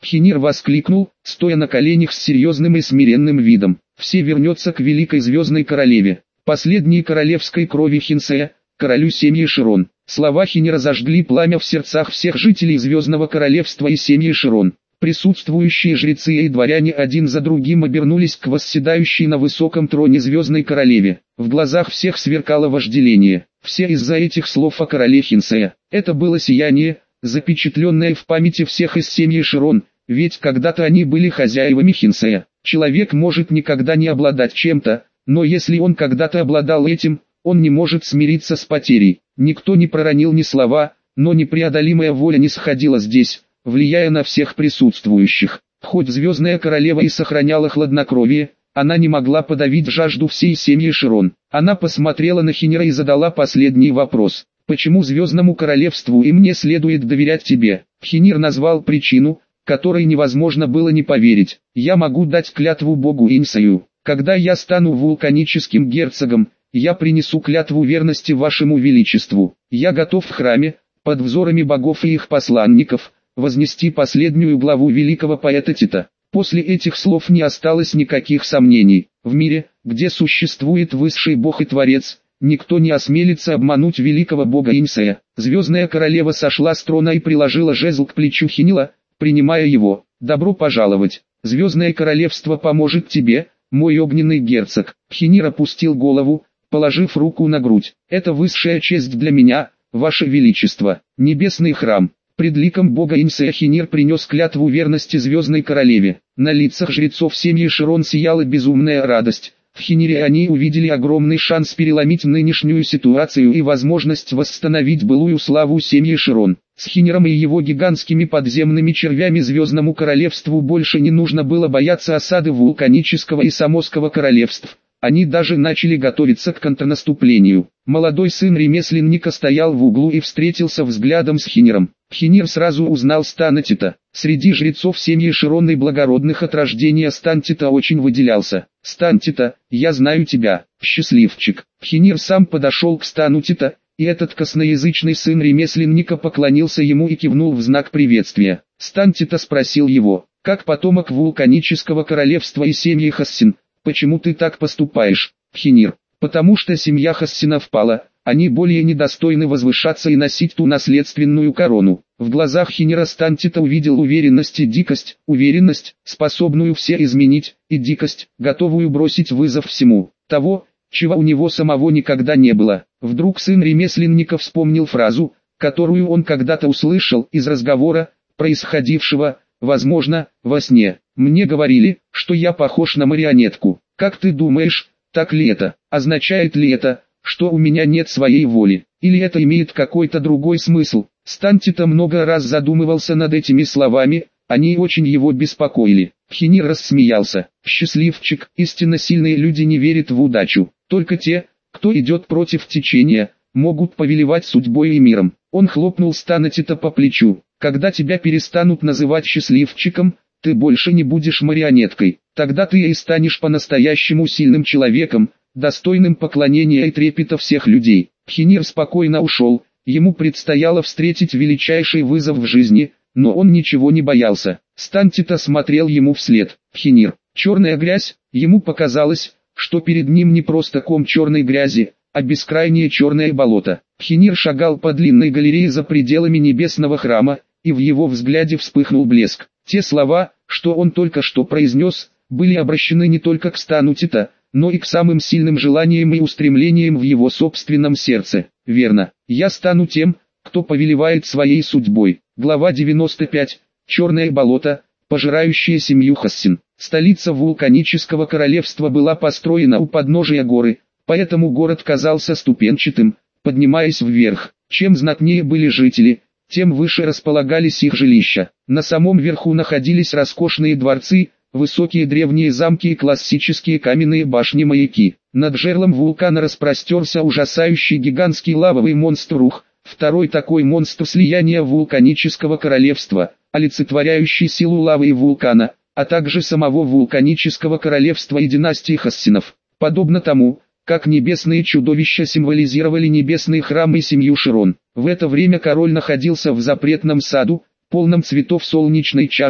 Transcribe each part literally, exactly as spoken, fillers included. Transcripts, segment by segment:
Пхенир воскликнул, стоя на коленях с серьезным и смиренным видом. Все вернется к великой звездной королеве, последней королевской крови Хинсея, королю семьи Широн. Слова Пхенира зажгли пламя в сердцах всех жителей Звездного Королевства и семьи Широн. Присутствующие жрецы и дворяне один за другим обернулись к восседающей на высоком троне Звездной Королеве. В глазах всех сверкало вожделение. Все из-за этих слов о короле Хинсея. Это было сияние, запечатленное в памяти всех из семьи Широн, ведь когда-то они были хозяевами Хинсея. Человек может никогда не обладать чем-то, но если он когда-то обладал этим, он не может смириться с потерей. Никто не проронил ни слова, но непреодолимая воля не сходила здесь, влияя на всех присутствующих. Хоть Звездная Королева и сохраняла хладнокровие, она не могла подавить жажду всей семьи Широн. Она посмотрела на Пхенира и задала последний вопрос. «Почему Звездному Королевству и мне следует доверять тебе?» Пхенир назвал причину, которой невозможно было не поверить. «Я могу дать клятву богу Инсею. Когда я стану вулканическим герцогом, я принесу клятву верности вашему величеству. Я готов в храме, под взорами богов и их посланников, вознести последнюю главу великого поэта Тита». После этих слов не осталось никаких сомнений. В мире, где существует высший бог и творец, никто не осмелится обмануть великого бога Инсея. Звездная королева сошла с трона и приложила жезл к плечу Пхенира, принимая его. «Добро пожаловать. Звездное королевство поможет тебе, мой огненный герцог». Пхенир опустил голову, положив руку на грудь. «Это высшая честь для меня, ваше величество. Небесный храм». Пред ликом бога Инсея Пхенир принес клятву верности Звездной Королеве. На лицах жрецов семьи Широн сияла безумная радость. В Пхенире они увидели огромный шанс переломить нынешнюю ситуацию и возможность восстановить былую славу семьи Широн. С Пхениром и его гигантскими подземными червями Звездному Королевству больше не нужно было бояться осады Вулканического и Самосского королевств. Они даже начали готовиться к контрнаступлению. Молодой сын ремесленника стоял в углу и встретился взглядом с Пхениром. Пхенир сразу узнал Стана Тита. Среди жрецов семьи Широн и благородных от рождения Стан Тита очень выделялся. «Стан Тита, я знаю тебя, счастливчик». Пхенир сам подошел к Стану Тита, и этот косноязычный сын ремесленника поклонился ему и кивнул в знак приветствия. Стан Тита спросил его: «Как потомок Вулканического королевства и семьи Хассин, почему ты так поступаешь?» Пхенир: «Потому что семья Хассинов пала, они более недостойны возвышаться и носить ту наследственную корону». В глазах Пхенира Стан Тита увидел уверенность и дикость, уверенность, способную все изменить, и дикость, готовую бросить вызов всему, того, чего у него самого никогда не было. Вдруг сын ремесленника вспомнил фразу, которую он когда-то услышал из разговора, происходившего, возможно, во сне. «Мне говорили, что я похож на марионетку. Как ты думаешь, так ли это? Означает ли это, что у меня нет своей воли? Или это имеет какой-то другой смысл?» Стан Тита много раз задумывался над этими словами, они очень его беспокоили. Пхенир рассмеялся: «Счастливчик, истинно сильные люди не верят в удачу. Только те, кто идет против течения, могут повелевать судьбой и миром». Он хлопнул Стана Тита по плечу: «Когда тебя перестанут называть счастливчиком, ты больше не будешь марионеткой. Тогда ты и станешь по-настоящему сильным человеком, достойным поклонения и трепета всех людей». Пхенир спокойно ушел, ему предстояло встретить величайший вызов в жизни, но он ничего не боялся. Стан Тита смотрел ему вслед. Пхенир. Черная грязь, ему показалось, что перед ним не просто ком черной грязи, а бескрайнее черное болото. Пхенир шагал по длинной галерее за пределами небесного храма, и в его взгляде вспыхнул блеск. Те слова, что он только что произнес, были обращены не только к Стану Тита, но и к самым сильным желаниям и устремлениям в его собственном сердце. «Верно, я стану тем, кто повелевает своей судьбой». Глава девяносто пять. Черное болото, пожирающее семью Хассин. Столица Вулканического королевства была построена у подножия горы, поэтому город казался ступенчатым, поднимаясь вверх. Чем знатнее были жители, тем выше располагались их жилища. На самом верху находились роскошные дворцы, высокие древние замки и классические каменные башни-маяки. Над жерлом вулкана распростерся ужасающий гигантский лавовый монстр Рух, второй такой монстр слияния Вулканического королевства, олицетворяющий силу лавы и вулкана, а также самого Вулканического королевства и династии Хассинов. Подобно тому, как небесные чудовища символизировали небесный храм и семью Широн. В это время король находился в запретном саду, полном цветов солнечной чаши,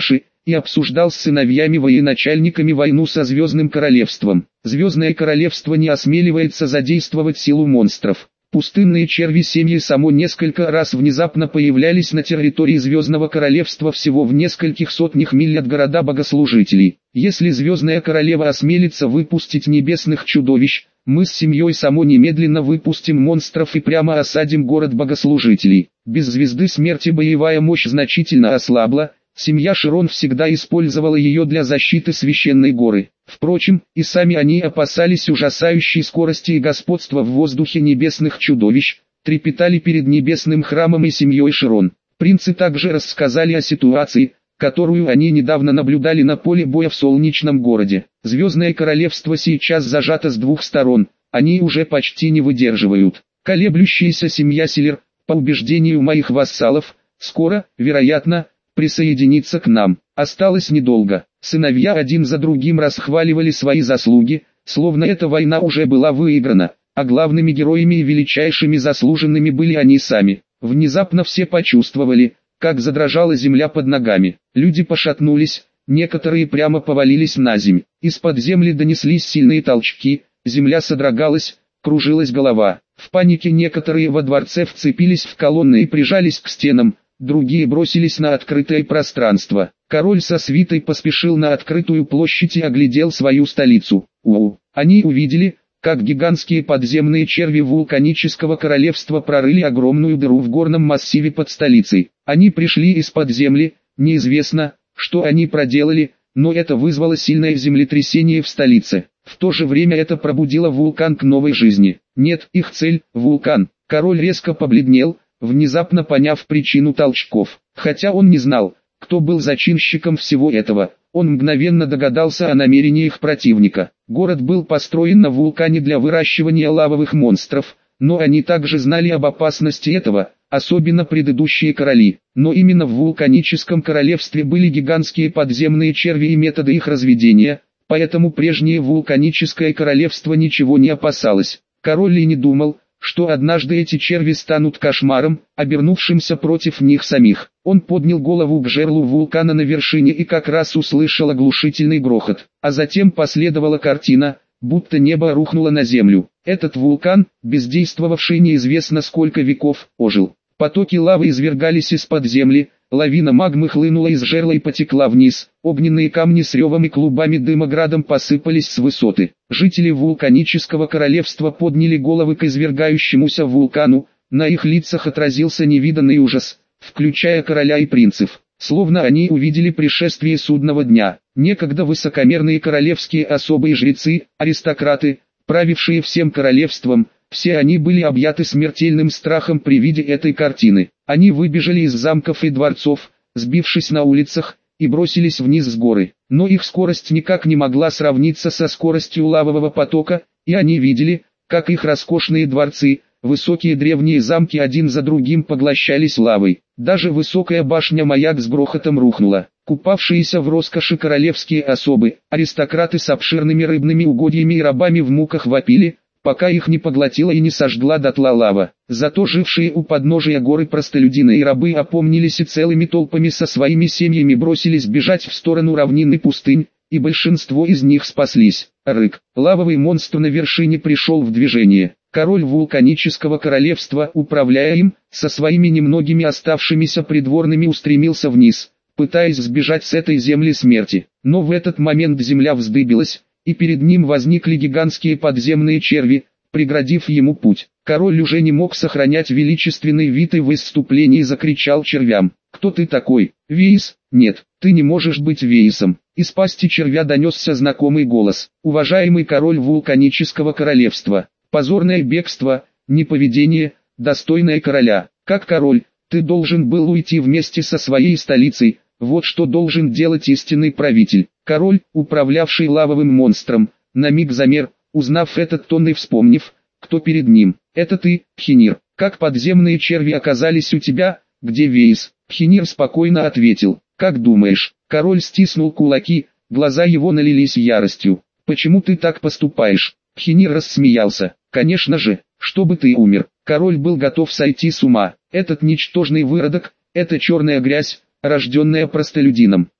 и обсуждал с сыновьями-военачальниками войну со Звездным Королевством. Звездное Королевство не осмеливается задействовать силу монстров. Пустынные черви семьи само несколько раз внезапно появлялись на территории Звездного Королевства всего в нескольких сотнях миль от города богослужителей. Если Звездная Королева осмелится выпустить небесных чудовищ, мы с семьей само немедленно выпустим монстров и прямо осадим город богослужителей. Без Звезды Смерти боевая мощь значительно ослабла, семья Широн всегда использовала ее для защиты священной горы. Впрочем, и сами они опасались ужасающей скорости и господства в воздухе небесных чудовищ, трепетали перед небесным храмом и семьей Широн. Принцы также рассказали о ситуации, которую они недавно наблюдали на поле боя в Солнечном городе. Звездное Королевство сейчас зажато с двух сторон, они уже почти не выдерживают. Колеблющаяся семья Силер, по убеждению моих вассалов, скоро, вероятно, присоединиться к нам. Осталось недолго. Сыновья один за другим расхваливали свои заслуги, словно эта война уже была выиграна, а главными героями и величайшими заслуженными были они сами. Внезапно все почувствовали, как задрожала земля под ногами. Люди пошатнулись, некоторые прямо повалились на земь. Из-под земли донеслись сильные толчки, земля содрогалась, кружилась голова. В панике некоторые во дворце вцепились в колонны и прижались к стенам, другие бросились на открытое пространство. Король со свитой поспешил на открытую площадь и оглядел свою столицу. Ууу! Они увидели, как гигантские подземные черви вулканического королевства прорыли огромную дыру в горном массиве под столицей. Они пришли из-под земли, неизвестно, что они проделали, но это вызвало сильное землетрясение в столице. В то же время это пробудило вулкан к новой жизни. Нет, их цель – вулкан. Король резко побледнел, внезапно поняв причину толчков. Хотя он не знал, кто был зачинщиком всего этого, он мгновенно догадался о намерениях противника. Город был построен на вулкане для выращивания лавовых монстров, но они также знали об опасности этого, особенно предыдущие короли. Но именно в вулканическом королевстве были гигантские подземные черви и методы их разведения, поэтому прежнее вулканическое королевство ничего не опасалось. Король и не думал, что однажды эти черви станут кошмаром, обернувшимся против них самих. Он поднял голову к жерлу вулкана на вершине и как раз услышал оглушительный грохот. А затем последовала картина, будто небо рухнуло на землю. Этот вулкан, бездействовавший неизвестно сколько веков, ожил. Потоки лавы извергались из-под земли, лавина магмы хлынула из жерла и потекла вниз, огненные камни с ревом и клубами дыма градом посыпались с высоты. Жители вулканического королевства подняли головы к извергающемуся вулкану, на их лицах отразился невиданный ужас, включая короля и принцев. Словно они увидели пришествие судного дня. Некогда высокомерные королевские особы и жрецы, аристократы, правившие всем королевством, все они были объяты смертельным страхом при виде этой картины. Они выбежали из замков и дворцов, сбившись на улицах, и бросились вниз с горы. Но их скорость никак не могла сравниться со скоростью лавового потока, и они видели, как их роскошные дворцы, высокие древние замки один за другим поглощались лавой. Даже высокая башня-маяк с грохотом рухнула. Купавшиеся в роскоши королевские особы, аристократы с обширными рыбными угодьями и рабами в муках вопили, пока их не поглотила и не сожгла дотла лава. Зато жившие у подножия горы простолюдины и рабы опомнились и целыми толпами со своими семьями бросились бежать в сторону равнин и пустынь, и большинство из них спаслись. Рык. Лавовый монстр на вершине пришел в движение. Король вулканического королевства, управляя им, со своими немногими оставшимися придворными устремился вниз, пытаясь сбежать с этой земли смерти. Но в этот момент земля вздыбилась, и перед ним возникли гигантские подземные черви, преградив ему путь. Король уже не мог сохранять величественный вид и в исступлении закричал червям: «Кто ты такой? Веис? Нет, ты не можешь быть Веисом». Из пасти червя донесся знакомый голос: «Уважаемый король вулканического королевства, позорное бегство, неповедение, достойное короля. Как король, ты должен был уйти вместе со своей столицей, вот что должен делать истинный правитель». Король, управлявший лавовым монстром, на миг замер, узнав этот тон и вспомнив, кто перед ним. «Это ты, Пхенир. Как подземные черви оказались у тебя, где Веис?» Пхенир спокойно ответил: «Как думаешь?» Король стиснул кулаки, глаза его налились яростью. «Почему ты так поступаешь?» Пхенир рассмеялся: «Конечно же, чтобы ты умер». Король был готов сойти с ума. Этот ничтожный выродок, эта черная грязь, рожденная простолюдином.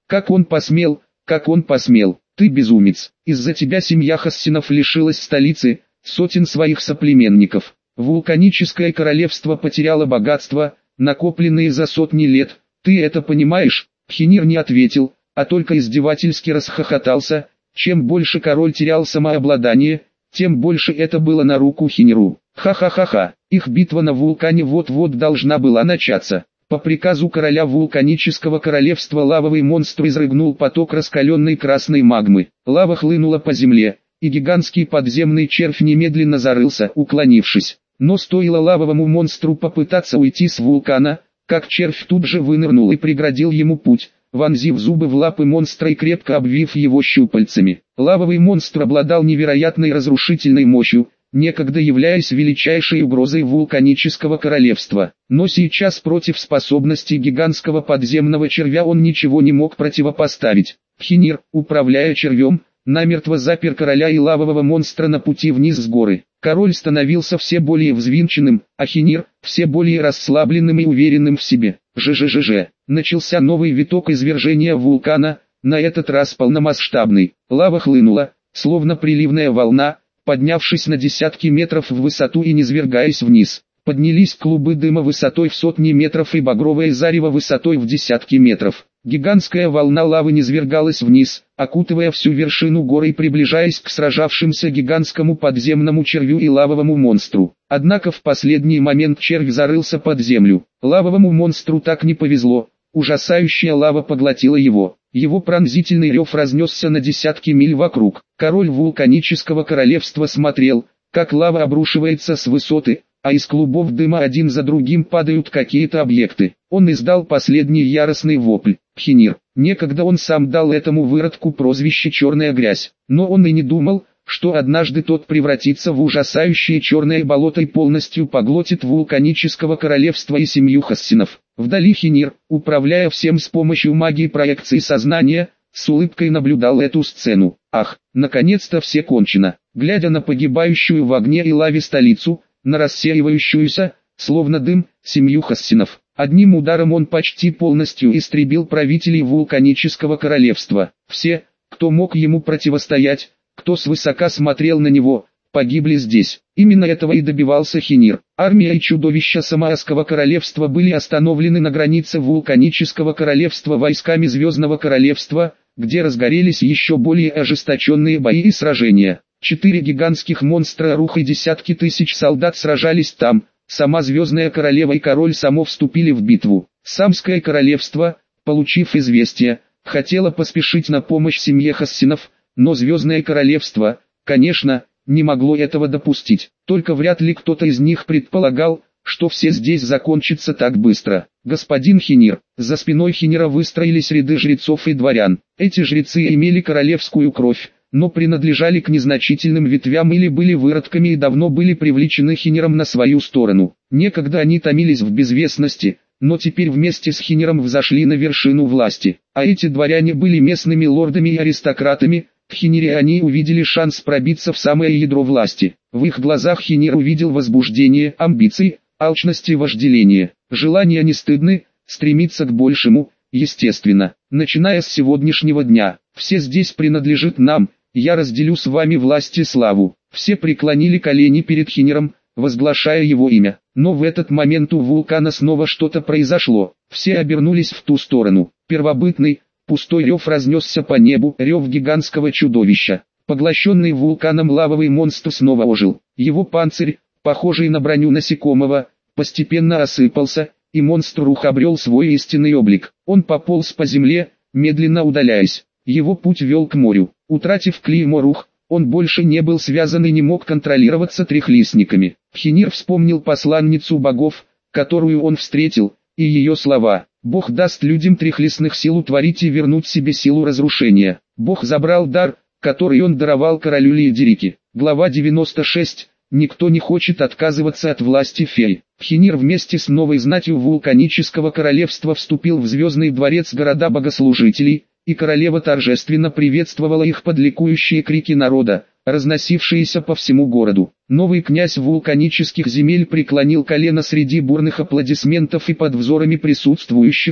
Как он посмел, как он посмел, ты безумец. Из-за тебя семья Хассинов лишилась столицы, сотен своих соплеменников. Вулканическое королевство потеряло богатство, накопленные за сотни лет. Ты это понимаешь? Хинир не ответил, а только издевательски расхохотался. Чем больше король терял самообладание, тем больше это было на руку Хиниру. Ха-ха-ха-ха, их битва на вулкане вот-вот должна была начаться. По приказу короля вулканического королевства лавовый монстр изрыгнул поток раскаленной красной магмы. Лава хлынула по земле, и гигантский подземный червь немедленно зарылся, уклонившись. Но стоило лавовому монстру попытаться уйти с вулкана, как червь тут же вынырнул и преградил ему путь, вонзив зубы в лапы монстра и крепко обвив его щупальцами. Лавовый монстр обладал невероятной разрушительной мощью, некогда являясь величайшей угрозой вулканического королевства. Но сейчас против способностей гигантского подземного червя он ничего не мог противопоставить. Хинир, управляя червем, намертво запер короля и лавового монстра на пути вниз с горы. Король становился все более взвинченным, а Хинир – все более расслабленным и уверенным в себе. Ж-ж-ж-ж. Начался новый виток извержения вулкана, на этот раз полномасштабный. Лава хлынула, словно приливная волна, поднявшись на десятки метров в высоту и низвергаясь вниз. Поднялись клубы дыма высотой в сотни метров и багровое зарево высотой в десятки метров. Гигантская волна лавы низвергалась вниз, окутывая всю вершину горы и приближаясь к сражавшимся гигантскому подземному червю и лавовому монстру. Однако в последний момент червь зарылся под землю. Лавовому монстру так не повезло, ужасающая лава поглотила его. Его пронзительный рев разнесся на десятки миль вокруг. Король вулканического королевства смотрел, как лава обрушивается с высоты, а из клубов дыма один за другим падают какие-то объекты. Он издал последний яростный вопль. Хинир. Некогда он сам дал этому выродку прозвище «Черная грязь». Но он и не думал, что однажды тот превратится в ужасающее черное болото и полностью поглотит вулканического королевства и семью Хассинов. Вдали Хинир, управляя всем с помощью магии проекции сознания, с улыбкой наблюдал эту сцену. Ах, наконец-то все кончено. Глядя на погибающую в огне и лаве столицу, на рассеивающуюся, словно дым, семью Хассинов. Одним ударом он почти полностью истребил правителей вулканического королевства. Все, кто мог ему противостоять, кто свысока смотрел на него, погибли здесь. Именно этого и добивался Хинир. Армия и чудовища Самаасского королевства были остановлены на границе вулканического королевства войсками Звездного королевства, где разгорелись еще более ожесточенные бои и сражения. Четыре гигантских монстра Рух и десятки тысяч солдат сражались там. Сама Звездная Королева и Король само вступили в битву. Самское королевство, получив известие, хотело поспешить на помощь семье Хассинов, но Звездное Королевство, конечно, не могло этого допустить. Только вряд ли кто-то из них предполагал, что все здесь закончится так быстро. Господин Хинир. За спиной Хинира выстроились ряды жрецов и дворян. Эти жрецы имели королевскую кровь, но принадлежали к незначительным ветвям или были выродками и давно были привлечены Хиниром на свою сторону. Некогда они томились в безвестности, но теперь вместе с Хиниром взошли на вершину власти. А эти дворяне были местными лордами и аристократами. В Хинире они увидели шанс пробиться в самое ядро власти. В их глазах Хинир увидел возбуждение, амбиции, алчность и вожделение. Желания не стыдны, стремиться к большему, естественно. Начиная с сегодняшнего дня, все здесь принадлежит нам. Я разделю с вами власть и славу. Все преклонили колени перед Хиниром, возглашая его имя. Но в этот момент у вулкана снова что-то произошло. Все обернулись в ту сторону. Первобытный, пустой рев разнесся по небу, рев гигантского чудовища. Поглощенный вулканом лавовый монстр снова ожил. Его панцирь, похожий на броню насекомого, постепенно осыпался, и монстр Рух обрел свой истинный облик. Он пополз по земле, медленно удаляясь. Его путь вел к морю. Утратив клеймо Рух, он больше не был связан и не мог контролироваться трехлистниками. Хинир вспомнил посланницу богов, которую он встретил, и ее слова. Бог даст людям трехлистных сил утворить и вернуть себе силу разрушения. Бог забрал дар, который он даровал королю Лиедерике. Глава девяносто шесть. Никто не хочет отказываться от власти фей. Хинир вместе с новой знатью вулканического королевства вступил в звездный дворец города богослужителей, и королева торжественно приветствовала их под ликующие крики народа, разносившиеся по всему городу. Новый князь вулканических земель преклонил колено среди бурных аплодисментов и под взорами присутствующих,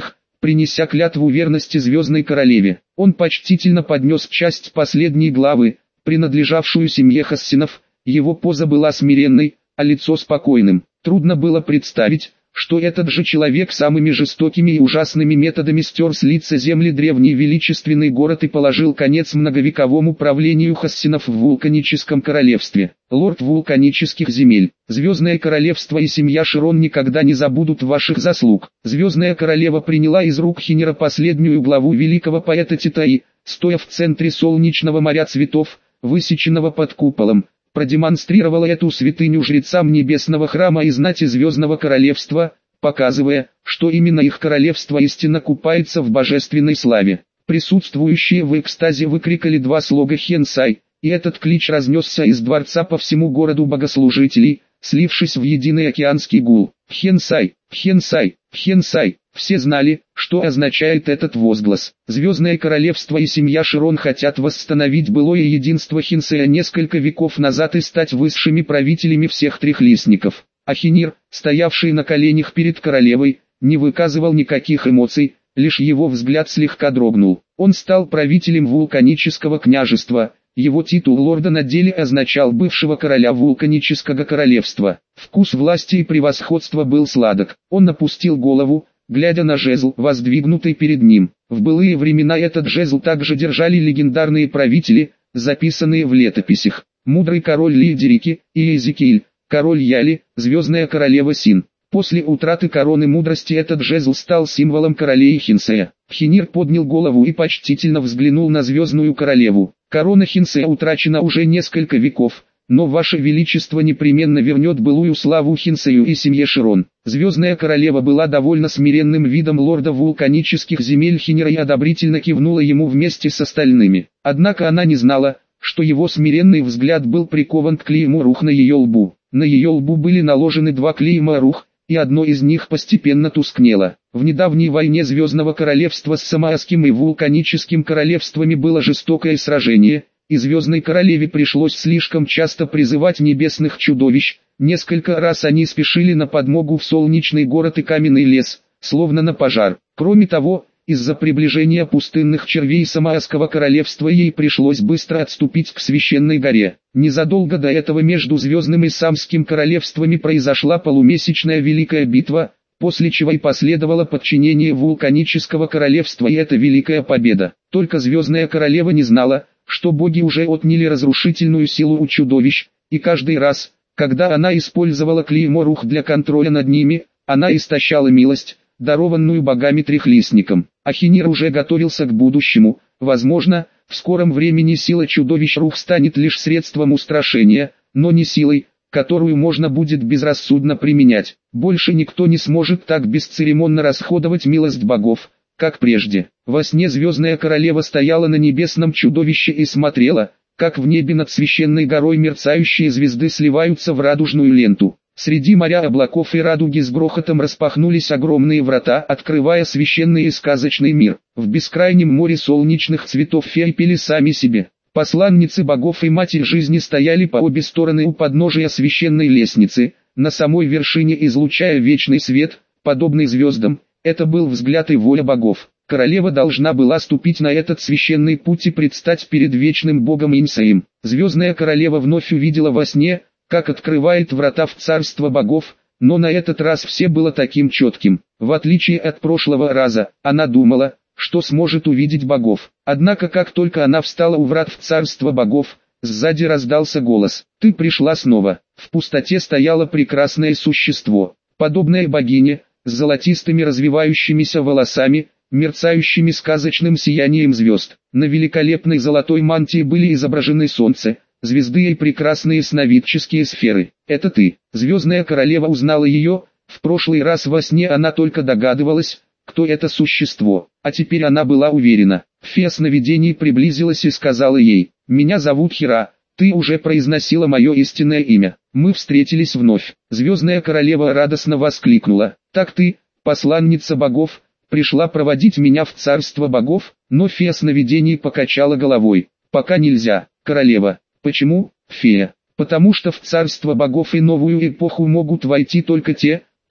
принеся клятву верности Звездной Королеве. Он почтительно поднес часть последней главы, принадлежавшую семье Хассинов. Его поза была смиренной, а лицо спокойным. Трудно было представить, что этот же человек самыми жестокими и ужасными методами стер с лица земли древний величественный город и положил конец многовековому правлению Хассинов в вулканическом королевстве. Лорд вулканических земель, Звездное Королевство и семья Широн никогда не забудут ваших заслуг. Звездная Королева приняла из рук Хинера последнюю главу великого поэта Титаи, стоя в центре солнечного моря цветов, высеченного под куполом, продемонстрировала эту святыню жрецам небесного храма и знати Звездного Королевства, показывая, что именно их королевство истинно купается в божественной славе. Присутствующие в экстазе выкрикали два слога «Хенсай», и этот клич разнесся из дворца по всему городу богослужителей, слившись в единый океанский гул. «Хенсай! Хенсай! Хенсай!» Все знали, что означает этот возглас. Звездное Королевство и семья Широн хотят восстановить былое единство Хенсая несколько веков назад и стать высшими правителями всех трехлистников. А Хинир, стоявший на коленях перед королевой, не выказывал никаких эмоций, лишь его взгляд слегка дрогнул. Он стал правителем вулканического княжества. Его титул лорда на деле означал бывшего короля вулканического королевства. Вкус власти и превосходства был сладок. Он опустил голову, глядя на жезл, воздвигнутый перед ним. В былые времена этот жезл также держали легендарные правители, записанные в летописях. Мудрый король Лидерики и Иезекииль, король Яли, Звездная Королева Син. После утраты короны мудрости этот жезл стал символом королей Хинсея. Хинир поднял голову и почтительно взглянул на Звездную Королеву. Корона Хинсея утрачена уже несколько веков, но Ваше Величество непременно вернет былую славу Хинсею и семье Широн. Звездная Королева была довольно смиренным видом лорда вулканических земель Хинира и одобрительно кивнула ему вместе с остальными. Однако она не знала, что его смиренный взгляд был прикован к клейму Рух на ее лбу. На ее лбу были наложены два клейма Рух, и одно из них постепенно тускнело. В недавней войне Звездного Королевства с Самаасским и Вулканическим Королевствами было жестокое сражение, и Звездной Королеве пришлось слишком часто призывать небесных чудовищ. Несколько раз они спешили на подмогу в солнечный город и каменный лес, словно на пожар. Кроме того, из-за приближения пустынных червей Самаасского королевства ей пришлось быстро отступить к священной горе. Незадолго до этого между Звездным и Самским королевствами произошла полумесячная великая битва, после чего и последовало подчинение вулканического королевства и эта великая победа. Только Звездная Королева не знала, что боги уже отняли разрушительную силу у чудовищ, и каждый раз, когда она использовала клеймо Рух для контроля над ними, она истощала милость, дарованную богами трехлистникам. Ахинир уже готовился к будущему. Возможно, в скором времени сила чудовищ Рух станет лишь средством устрашения, но не силой, которую можно будет безрассудно применять. Больше никто не сможет так бесцеремонно расходовать милость богов, как прежде. Во сне Звездная Королева стояла на небесном чудовище и смотрела, как в небе над священной горой мерцающие звезды сливаются в радужную ленту. Среди моря облаков и радуги с грохотом распахнулись огромные врата, открывая священный и сказочный мир. В бескрайнем море солнечных цветов феи пели сами себе. Посланницы богов и Матерь Жизни стояли по обе стороны у подножия священной лестницы, на самой вершине излучая вечный свет, подобный звездам. Это был взгляд и воля богов. Королева должна была ступить на этот священный путь и предстать перед вечным богом Инсаем. Звездная Королева вновь увидела во сне, как открывает врата в царство богов, но на этот раз все было таким четким. В отличие от прошлого раза, она думала, что сможет увидеть богов. Однако как только она встала у врат в царство богов, сзади раздался голос: «Ты пришла снова». В пустоте стояло прекрасное существо, подобное богине, с золотистыми развивающимися волосами, мерцающими сказочным сиянием звезд. На великолепной золотой мантии были изображены солнце, звезды и прекрасные сновидческие сферы. «Это ты». Звездная Королева узнала ее. В прошлый раз во сне она только догадывалась, кто это существо, а теперь она была уверена. Фея сновидений приблизилась и сказала ей: «Меня зовут Хира, ты уже произносила мое истинное имя. Мы встретились вновь». Звездная Королева радостно воскликнула: «Так ты, посланница богов, пришла проводить меня в царство богов?» Но фея сновидений покачала головой: «Пока нельзя, королева». «Почему, фея?» «Потому что в царство богов и новую эпоху могут войти только те,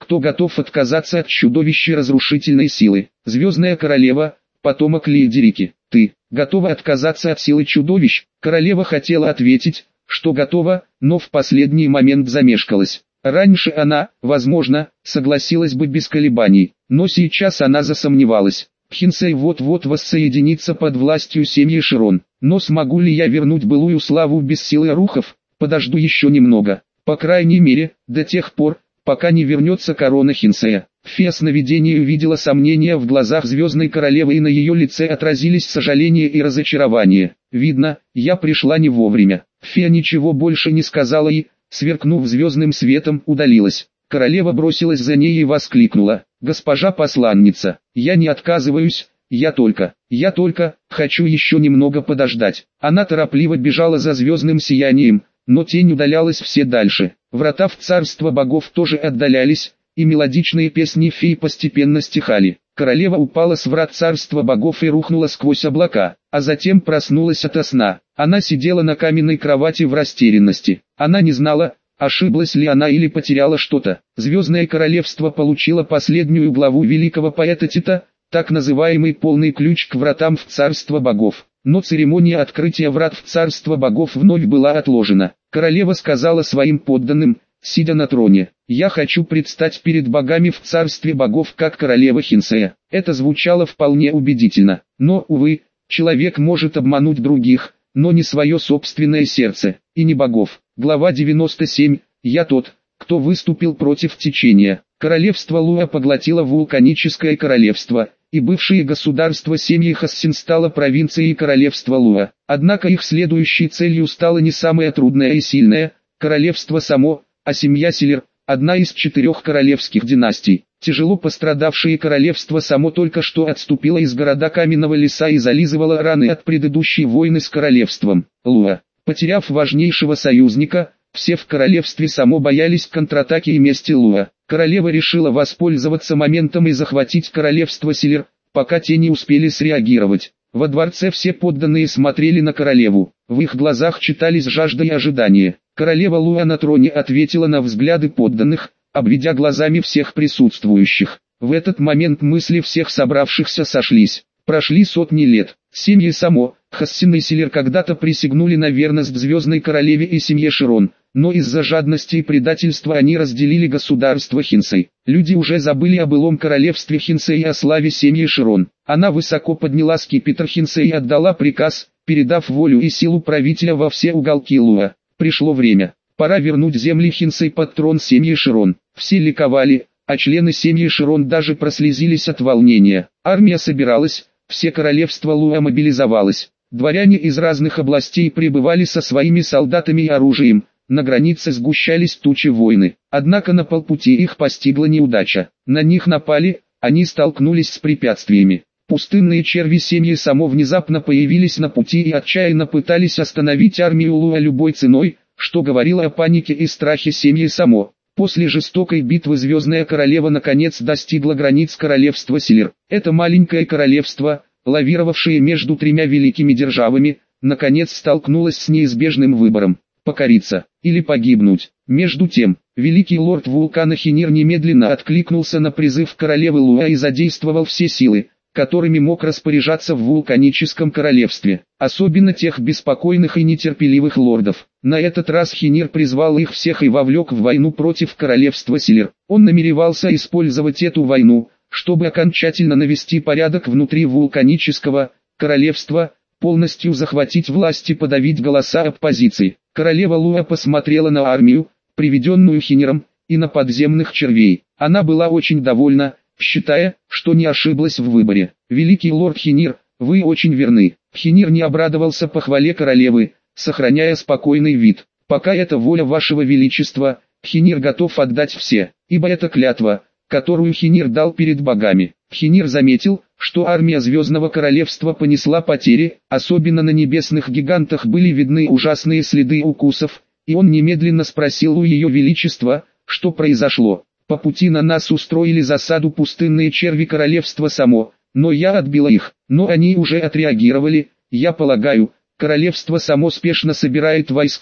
кто готов отказаться от чудовища разрушительной силы? Звездная королева, потомок Лиедерики, ты, готова отказаться от силы чудовищ? Королева хотела ответить, что готова, но в последний момент замешкалась. Раньше она, возможно, согласилась бы без колебаний, но сейчас она засомневалась. Хинсей вот-вот воссоединится под властью семьи Широн. Но смогу ли я вернуть былую славу без силы рухов? Подожду еще немного. По крайней мере, до тех пор, пока не вернется корона Хинсея. Фея сновидения увидела сомнения в глазах Звездной Королевы, и на ее лице отразились сожаление и разочарование. Видно, я пришла не вовремя. Фея ничего больше не сказала и, сверкнув звездным светом, удалилась. Королева бросилась за ней и воскликнула: «Госпожа посланница, я не отказываюсь, я только, я только, хочу еще немного подождать». Она торопливо бежала за звездным сиянием, но тень удалялась все дальше. Врата в царство богов тоже отдалялись, и мелодичные песни фей постепенно стихали. Королева упала с врат царства богов и рухнула сквозь облака, а затем проснулась ото сна. Она сидела на каменной кровати в растерянности. Она не знала, ошиблась ли она или потеряла что-то. Звездное королевство получило последнюю главу великого поэта Тита, так называемый полный ключ к вратам в царство богов. Но церемония открытия врат в царство богов вновь была отложена. Королева сказала своим подданным, сидя на троне: «Я хочу предстать перед богами в царстве богов как королева Хинсея». Это звучало вполне убедительно. Но, увы, человек может обмануть других, но не свое собственное сердце, и не богов. Глава девяносто семь. Я тот, кто выступил против течения. Королевство Луа поглотило вулканическое королевство, и бывшее государство семьи Хассин стало провинцией королевства Луа. Однако их следующей целью стало не самое трудное и сильное королевство само, а семья Силер, одна из четырех королевских династий. Тяжело пострадавшее королевство само только что отступило из города Каменного леса и зализывало раны от предыдущей войны с королевством Луа. Потеряв важнейшего союзника, все в королевстве само боялись контратаки и мести Луа. Королева решила воспользоваться моментом и захватить королевство Силер, пока те не успели среагировать. Во дворце все подданные смотрели на королеву, в их глазах читались жажда и ожидание. Королева Луа на троне ответила на взгляды подданных, обведя глазами всех присутствующих. В этот момент мысли всех собравшихся сошлись. Прошли сотни лет. Семьи Само, Хассин и Силер когда-то присягнули на верность Звездной Королеве и семье Широн, но из-за жадности и предательства они разделили государство Хинсей. Люди уже забыли о былом королевстве Хинсей и о славе семьи Широн. Она высоко подняла скипетр Хинсей и отдала приказ, передав волю и силу правителя во все уголки Луа. Пришло время. Пора вернуть земли Хинсей под трон семьи Широн. Все ликовали, а члены семьи Широн даже прослезились от волнения. Армия собиралась, все королевство Луа мобилизовалось. Дворяне из разных областей прибывали со своими солдатами и оружием. На границе сгущались тучи войны. Однако на полпути их постигла неудача. На них напали, они столкнулись с препятствиями. Пустынные черви семьи Само внезапно появились на пути и отчаянно пытались остановить армию Луа любой ценой, что говорило о панике и страхе семьи Само. После жестокой битвы Звездная Королева наконец достигла границ королевства Силер. Это маленькое королевство, лавировавшее между тремя великими державами, наконец столкнулось с неизбежным выбором: покориться или погибнуть. Между тем, великий лорд вулкана Хинир немедленно откликнулся на призыв королевы Луа и задействовал все силы, которыми мог распоряжаться в вулканическом королевстве, особенно тех беспокойных и нетерпеливых лордов. На этот раз Хинир призвал их всех и вовлек в войну против королевства Силер. Он намеревался использовать эту войну, чтобы окончательно навести порядок внутри вулканического королевства, полностью захватить власть и подавить голоса оппозиции. Королева Луа посмотрела на армию, приведенную Хиниром, и на подземных червей. Она была очень довольна, считая, что не ошиблась в выборе. «Великий лорд Хинир, вы очень верны». Хинир не обрадовался похвале королевы, сохраняя спокойный вид. «Пока это воля вашего величества, Хинир готов отдать все, ибо это клятва, которую Хинир дал перед богами». Хинир заметил, что армия Звездного Королевства понесла потери, особенно на небесных гигантах были видны ужасные следы укусов, и он немедленно спросил у ее величества, что произошло. «По пути на нас устроили засаду пустынные черви королевства Само, но я отбила их, но они уже отреагировали, я полагаю, королевство Само спешно собирает войска,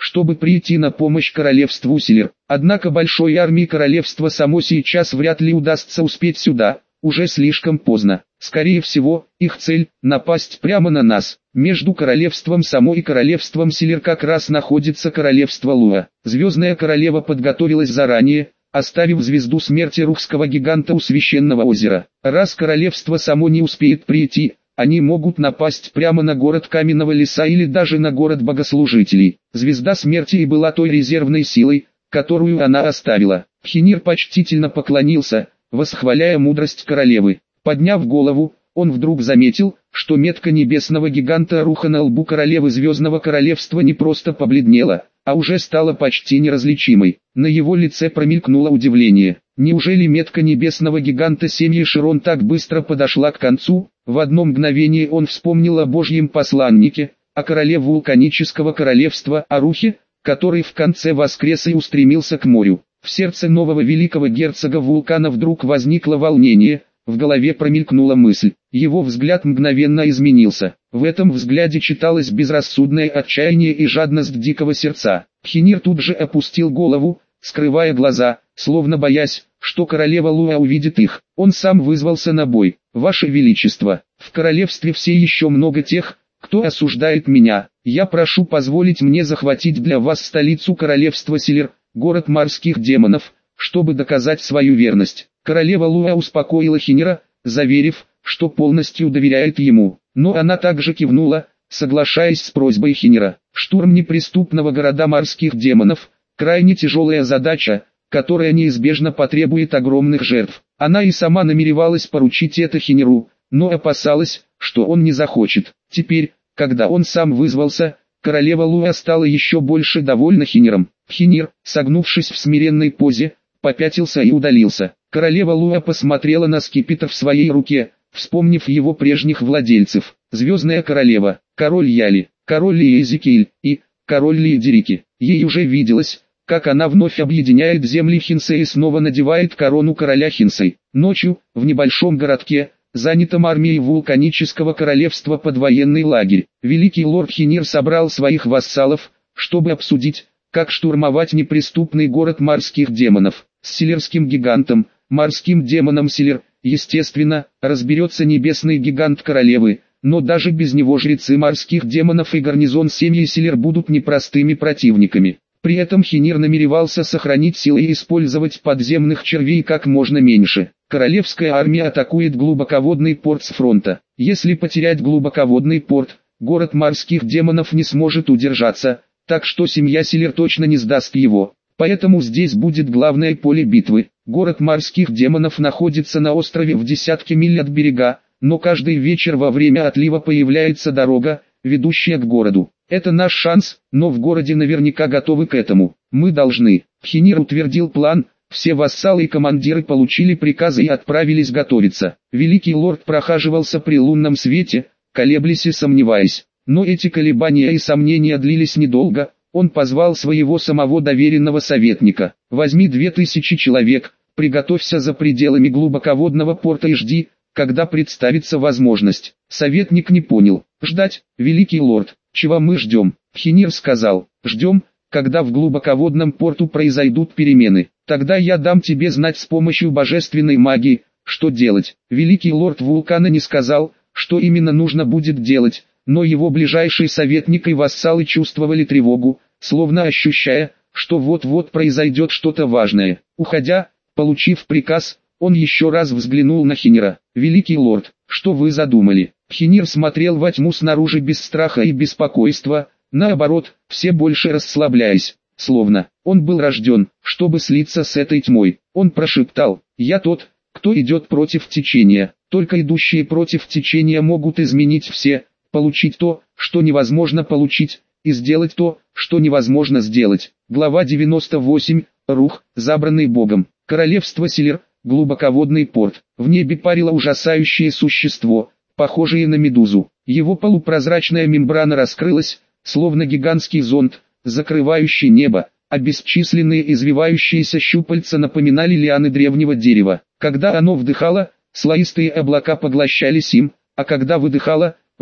чтобы прийти на помощь королевству Силер. Однако большой армии королевства само сейчас вряд ли удастся успеть сюда, уже слишком поздно. Скорее всего, их цель – напасть прямо на нас. Между королевством само и королевством Силер как раз находится королевство Луа. Звездная королева подготовилась заранее, оставив звезду смерти рухского гиганта у священного озера. Раз королевство само не успеет прийти, они могут напасть прямо на город Каменного леса или даже на город богослужителей. Звезда смерти и была той резервной силой, которую она оставила. Хинир почтительно поклонился, восхваляя мудрость королевы. Подняв голову, он вдруг заметил, что метка небесного гиганта Руха на лбу королевы Звездного Королевства не просто побледнела, а уже стала почти неразличимой. На его лице промелькнуло удивление. Неужели метка небесного гиганта семьи Широн так быстро подошла к концу? В одно мгновение он вспомнил о Божьем посланнике, о короле вулканического королевства Арухе, который в конце воскрес и устремился к морю. В сердце нового великого герцога вулкана вдруг возникло волнение, в голове промелькнула мысль. Его взгляд мгновенно изменился. В этом взгляде читалось безрассудное отчаяние и жадность дикого сердца. Хинир тут же опустил голову, скрывая глаза, словно боясь, что королева Луа увидит их. Он сам вызвался на бой. «Ваше Величество, в королевстве все еще много тех, кто осуждает меня. Я прошу позволить мне захватить для вас столицу королевства Силер, город морских демонов, чтобы доказать свою верность». Королева Луа успокоила Хинира, заверив, что полностью доверяет ему. Но она также кивнула, соглашаясь с просьбой Хинира. Штурм неприступного города морских демонов – крайне тяжелая задача, которая неизбежно потребует огромных жертв. Она и сама намеревалась поручить это Хиниру, но опасалась, что он не захочет. Теперь, когда он сам вызвался, королева Луа стала еще больше довольна Хиниром. Хинир, согнувшись в смиренной позе, попятился и удалился. Королева Луа посмотрела на скипетр в своей руке, вспомнив его прежних владельцев. Звездная королева, король Яли, король Иезекииль и король Лиедерики. Ей уже виделось, как она вновь объединяет земли Хинсей и снова надевает корону короля Хинсей. Ночью, в небольшом городке, занятом армией вулканического королевства под военный лагерь, великий лорд Хинир собрал своих вассалов, чтобы обсудить, как штурмовать неприступный город морских демонов. С силерским гигантом, морским демоном Силер, естественно, разберется небесный гигант королевы, но даже без него жрецы морских демонов и гарнизон семьи Силер будут непростыми противниками. При этом Хинир намеревался сохранить силы и использовать подземных червей как можно меньше. Королевская армия атакует глубоководный порт с фронта. Если потерять глубоководный порт, город морских демонов не сможет удержаться, так что семья Силер точно не сдаст его. Поэтому здесь будет главное поле битвы. Город морских демонов находится на острове в десятке миль от берега, но каждый вечер во время отлива появляется дорога, ведущая к городу. Это наш шанс, но в городе наверняка готовы к этому. Мы должны. Хинир утвердил план, все вассалы и командиры получили приказы и отправились готовиться. Великий лорд прохаживался при лунном свете, колеблясь и сомневаясь. Но эти колебания и сомнения длились недолго. Он позвал своего самого доверенного советника. «Возьми две тысячи человек, приготовься за пределами глубоководного порта и жди, когда представится возможность». Советник не понял. «Ждать, великий лорд, чего мы ждем?» Хинир сказал. «Ждем, когда в глубоководном порту произойдут перемены. Тогда я дам тебе знать с помощью божественной магии, что делать». Великий лорд вулкана не сказал, что именно нужно будет делать, но его ближайший советник и вассалы чувствовали тревогу, словно ощущая, что вот-вот произойдет что-то важное. Уходя, получив приказ, он еще раз взглянул на Хинира. «Великий лорд, что вы задумали?» Хинир смотрел во тьму снаружи без страха и беспокойства, наоборот, все больше расслабляясь, словно он был рожден, чтобы слиться с этой тьмой. Он прошептал: «Я тот, кто идет против течения. Только идущие против течения могут изменить все, получить то, что невозможно получить, и сделать то, что невозможно сделать». Глава девяносто восемь. Рух, забранный Богом. Королевство Силер, глубоководный порт. В небе парило ужасающее существо, похожее на медузу. Его полупрозрачная мембрана раскрылась, словно гигантский зонт, закрывающий небо, а бесчисленные извивающиеся щупальца напоминали лианы древнего дерева. Когда оно вдыхало, слоистые облака поглощались им, а когда выдыхало,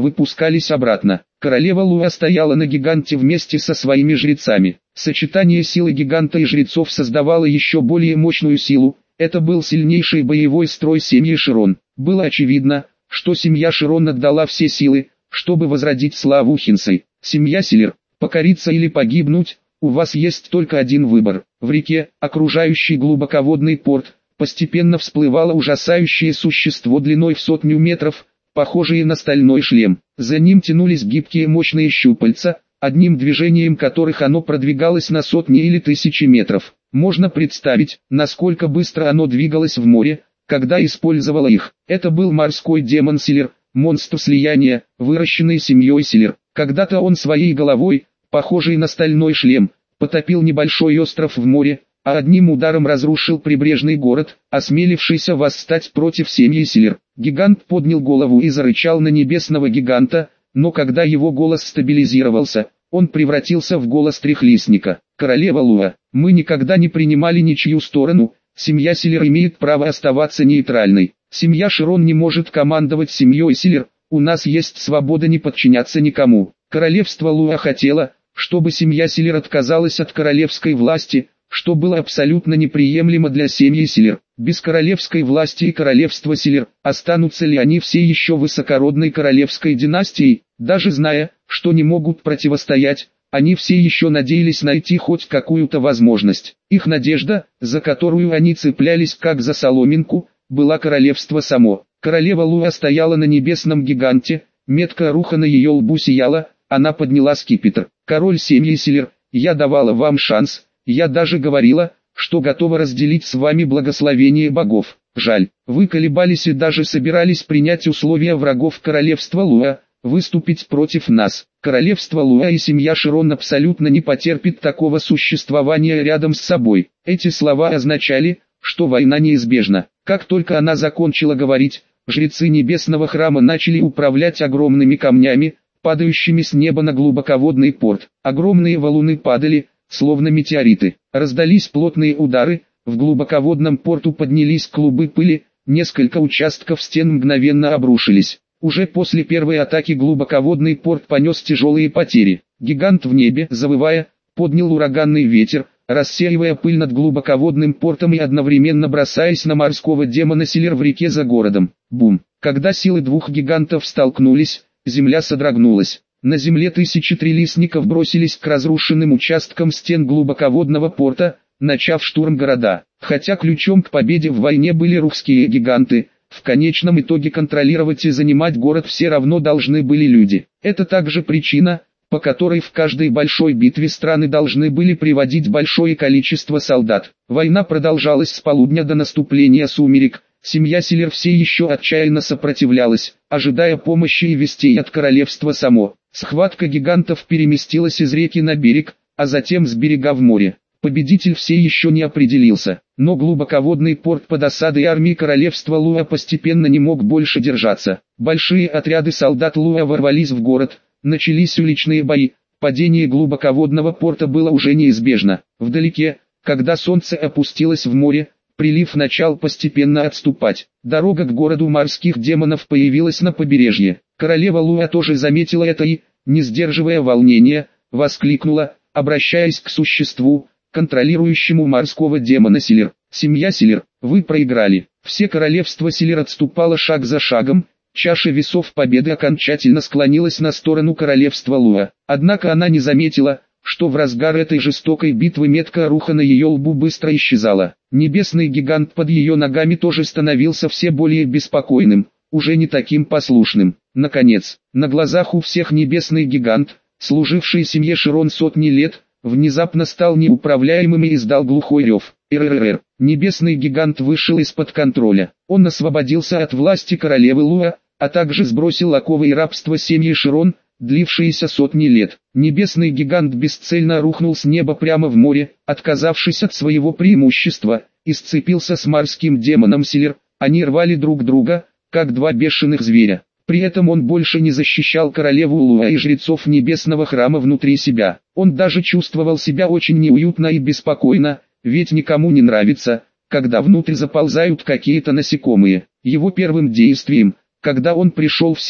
выпускались обратно. Королева Луа стояла на гиганте вместе со своими жрецами. Сочетание силы гиганта и жрецов создавало еще более мощную силу. Это был сильнейший боевой строй семьи Широн. Было очевидно, что семья Широн отдала все силы, чтобы возродить славу Хинсей. Семья Силер, покориться или погибнуть, у вас есть только один выбор. В реке, окружающей глубоководный порт, постепенно всплывало ужасающее существо длиной в сотню метров, похожее на стальной шлем. За ним тянулись гибкие мощные щупальца, одним движением которых оно продвигалось на сотни или тысячи метров. Можно представить, насколько быстро оно двигалось в море, когда использовало их. Это был морской демон Силер, монстр слияния, выращенный семьей Силер. Когда-то он своей головой, похожий на стальной шлем, потопил небольшой остров в море, а одним ударом разрушил прибрежный город, осмелившийся восстать против семьи Силер. Гигант поднял голову и зарычал на небесного гиганта, но когда его голос стабилизировался, он превратился в голос трехлистника. «Королева Луа, мы никогда не принимали ничью сторону, семья Силер имеет право оставаться нейтральной. Семья Широн не может командовать семьей Силер, у нас есть свобода не подчиняться никому. Королевство Луа хотело, чтобы семья Силер отказалась от королевской власти, что было абсолютно неприемлемо для семьи Силер. Без королевской власти и королевства Силер, останутся ли они все еще высокородной королевской династией, даже зная, что не могут противостоять, они все еще надеялись найти хоть какую-то возможность. Их надежда, за которую они цеплялись как за соломинку, была королевство само. Королева Луа стояла на небесном гиганте, метка руха на ее лбу сияла, она подняла скипетр. «Король семьи Силер, я давала вам шанс, я даже говорила, что готова разделить с вами благословение богов. Жаль, вы колебались и даже собирались принять условия врагов королевства Луа, выступить против нас. Королевство Луа и семья Широн абсолютно не потерпит такого существования рядом с собой». Эти слова означали, что война неизбежна. Как только она закончила говорить, жрецы небесного храма начали управлять огромными камнями, падающими с неба на глубоководный порт. Огромные валуны падали, словно метеориты. Раздались плотные удары, в глубоководном порту поднялись клубы пыли, несколько участков стен мгновенно обрушились. Уже после первой атаки глубоководный порт понес тяжелые потери. Гигант в небе, завывая, поднял ураганный ветер, рассеивая пыль над глубоководным портом и одновременно бросаясь на морского демона Силер в реке за городом. Бум! Когда силы двух гигантов столкнулись, земля содрогнулась. На земле тысячи трилистников бросились к разрушенным участкам стен глубоководного порта, начав штурм города. Хотя ключом к победе в войне были рухские гиганты, в конечном итоге контролировать и занимать город все равно должны были люди. Это также причина, по которой в каждой большой битве страны должны были приводить большое количество солдат. Война продолжалась с полудня до наступления сумерек. Семья Силер все еще отчаянно сопротивлялась, ожидая помощи и вестей от королевства само. Схватка гигантов переместилась из реки на берег, а затем с берега в море. Победитель все еще не определился, но глубоководный порт под осадой армии королевства Луа постепенно не мог больше держаться. Большие отряды солдат Луа ворвались в город, начались уличные бои, падение глубоководного порта было уже неизбежно. Вдалеке, когда солнце опустилось в море, прилив начал постепенно отступать. Дорога к городу морских демонов появилась на побережье. Королева Луа тоже заметила это и, не сдерживая волнения, воскликнула, обращаясь к существу, контролирующему морского демона Силер. «Семья Силер, вы проиграли». Все королевство Силер отступало шаг за шагом, чаша весов победы окончательно склонилась на сторону королевства Луа. Однако она не заметила, что в разгар этой жестокой битвы метка руха на ее лбу быстро исчезала. Небесный гигант под ее ногами тоже становился все более беспокойным, уже не таким послушным. Наконец, на глазах у всех небесный гигант, служивший семье Широн сотни лет, внезапно стал неуправляемым и издал глухой рев. РРР. Небесный гигант вышел из-под контроля. Он освободился от власти королевы Луа, а также сбросил оковы и рабство семьи Широн, длившиеся сотни лет. Небесный гигант бесцельно рухнул с неба прямо в море, отказавшись от своего преимущества, и сцепился с морским демоном Силер. Они рвали друг друга, как два бешеных зверя. При этом он больше не защищал королеву Луа и жрецов небесного храма внутри себя. Он даже чувствовал себя очень неуютно и беспокойно, ведь никому не нравится, когда внутрь заползают какие-то насекомые. Его первым действием, когда он пришел в себя,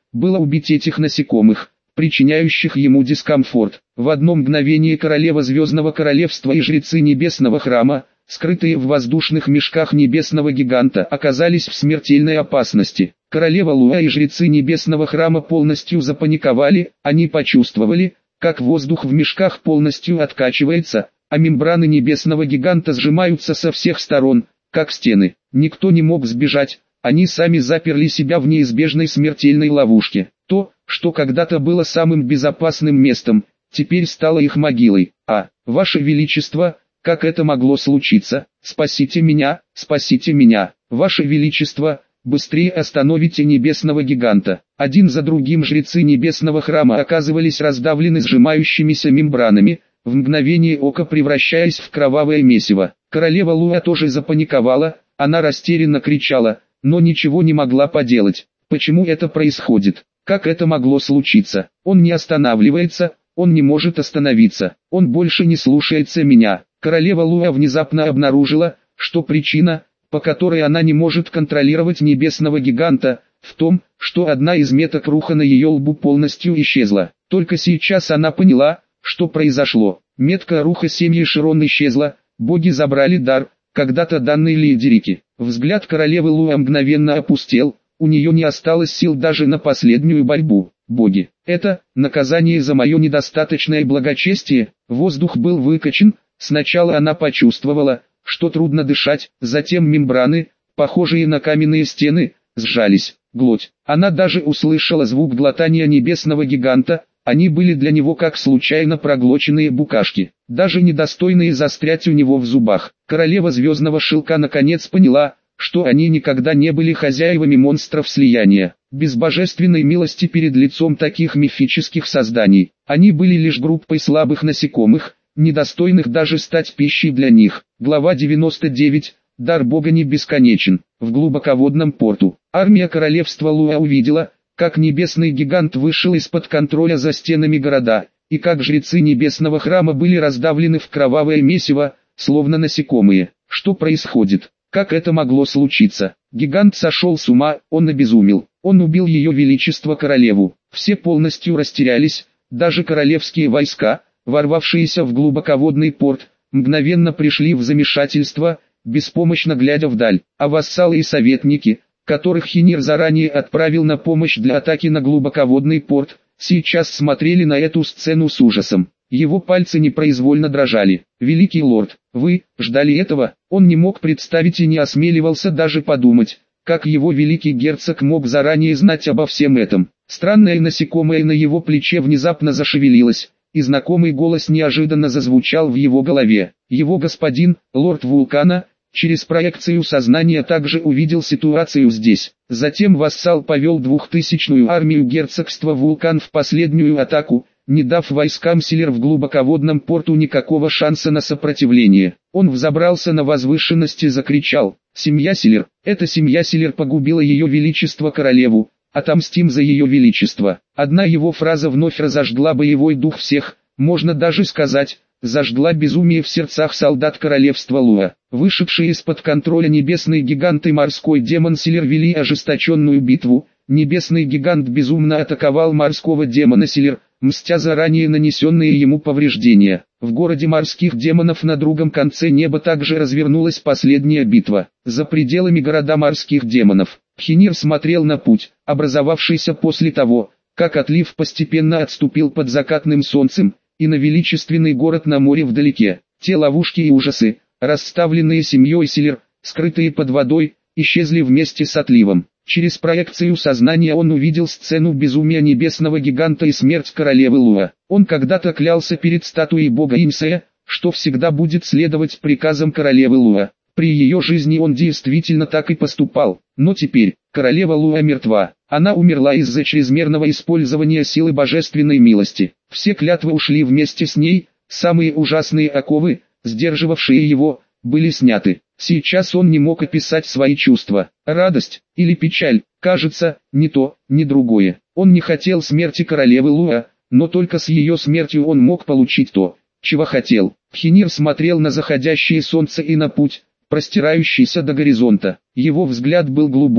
было убить этих насекомых, причиняющих ему дискомфорт. В одно мгновение королева Звездного Королевства и жрецы Небесного Храма, скрытые в воздушных мешках небесного гиганта, оказались в смертельной опасности. Королева Луа и жрецы Небесного Храма полностью запаниковали, они почувствовали, как воздух в мешках полностью откачивается, а мембраны небесного гиганта сжимаются со всех сторон, как стены. Никто не мог сбежать, они сами заперли себя в неизбежной смертельной ловушке. То, что когда-то было самым безопасным местом, теперь стало их могилой. А, Ваше Величество, как это могло случиться? Спасите меня, спасите меня, Ваше Величество, быстрее остановите небесного гиганта. Один за другим жрецы Небесного Храма оказывались раздавлены сжимающимися мембранами, в мгновение ока превращаясь в кровавое месиво. Королева Луа тоже запаниковала, она растерянно кричала, но ничего не могла поделать. Почему это происходит? Как это могло случиться? Он не останавливается, он не может остановиться, он больше не слушается меня. Королева Луа внезапно обнаружила, что причина, по которой она не может контролировать небесного гиганта, в том, что одна из меток руха на ее лбу полностью исчезла. Только сейчас она поняла, что произошло. Метка руха семьи Широн исчезла, боги забрали дар, когда-то данный Лидерике. Взгляд королевы Луа мгновенно опустел, у нее не осталось сил даже на последнюю борьбу. Боги, это наказание за мое недостаточное благочестие. Воздух был выкачен, сначала она почувствовала, что трудно дышать, затем мембраны, похожие на каменные стены, сжались. Глоть. Она даже услышала звук глотания небесного гиганта, они были для него как случайно проглоченные букашки, даже недостойные застрять у него в зубах. Королева Звездного Шелка наконец поняла, что они никогда не были хозяевами монстров слияния, без божественной милости перед лицом таких мифических созданий. Они были лишь группой слабых насекомых, недостойных даже стать пищей для них. Глава девяносто девять. Дар Бога не бесконечен. В глубоководном порту, армия королевства Луа увидела, как небесный гигант вышел из-под контроля за стенами города, и как жрецы Небесного Храма были раздавлены в кровавое месиво, словно насекомые. Что происходит? Как это могло случиться? Гигант сошел с ума, он обезумел. Он убил ее величество королеву. Все полностью растерялись, даже королевские войска, ворвавшиеся в глубоководный порт, мгновенно пришли в замешательство, беспомощно глядя вдаль, а вассалы и советники, которых Хинир заранее отправил на помощь для атаки на глубоководный порт, сейчас смотрели на эту сцену с ужасом. Его пальцы непроизвольно дрожали. «Великий лорд, вы ждали этого?» Он не мог представить и не осмеливался даже подумать, как его великий герцог мог заранее знать обо всем этом. Странное насекомое на его плече внезапно зашевелилось, и знакомый голос неожиданно зазвучал в его голове. Его господин, лорд Вулкана, через проекцию сознания также увидел ситуацию здесь. Затем вассал повел двухтысячную армию герцогства Вулкан в последнюю атаку, не дав войскам Силер в глубоководном порту никакого шанса на сопротивление. Он взобрался на возвышенность и закричал: «Семья Силер, эта семья Силер погубила ее величество королеву, отомстим за ее величество». Одна его фраза вновь разожгла боевой дух всех, можно даже сказать, зажгла безумие в сердцах солдат королевства Луа. Вышедшие из-под контроля небесный гигант и морской демон Силер вели ожесточенную битву. Небесный гигант безумно атаковал морского демона Силер, мстя за ранее нанесенные ему повреждения. В городе морских демонов на другом конце неба также развернулась последняя битва. За пределами города морских демонов, Хинир смотрел на путь, образовавшийся после того, как отлив постепенно отступил под закатным солнцем, и на величественный город на море вдалеке. Те ловушки и ужасы, расставленные семьей Силер, скрытые под водой, исчезли вместе с отливом. Через проекцию сознания он увидел сцену безумия небесного гиганта и смерть королевы Луа. Он когда-то клялся перед статуей бога Инсея, что всегда будет следовать приказам королевы Луа. При ее жизни он действительно так и поступал. Но теперь, королева Луа мертва. Она умерла из-за чрезмерного использования силы божественной милости. Все клятвы ушли вместе с ней, самые ужасные оковы, сдерживавшие его, были сняты. Сейчас он не мог описать свои чувства, радость или печаль, кажется, ни то, ни другое. Он не хотел смерти королевы Луа, но только с ее смертью он мог получить то, чего хотел. Хинир смотрел на заходящее солнце и на путь, простирающийся до горизонта. Его взгляд был глубоким.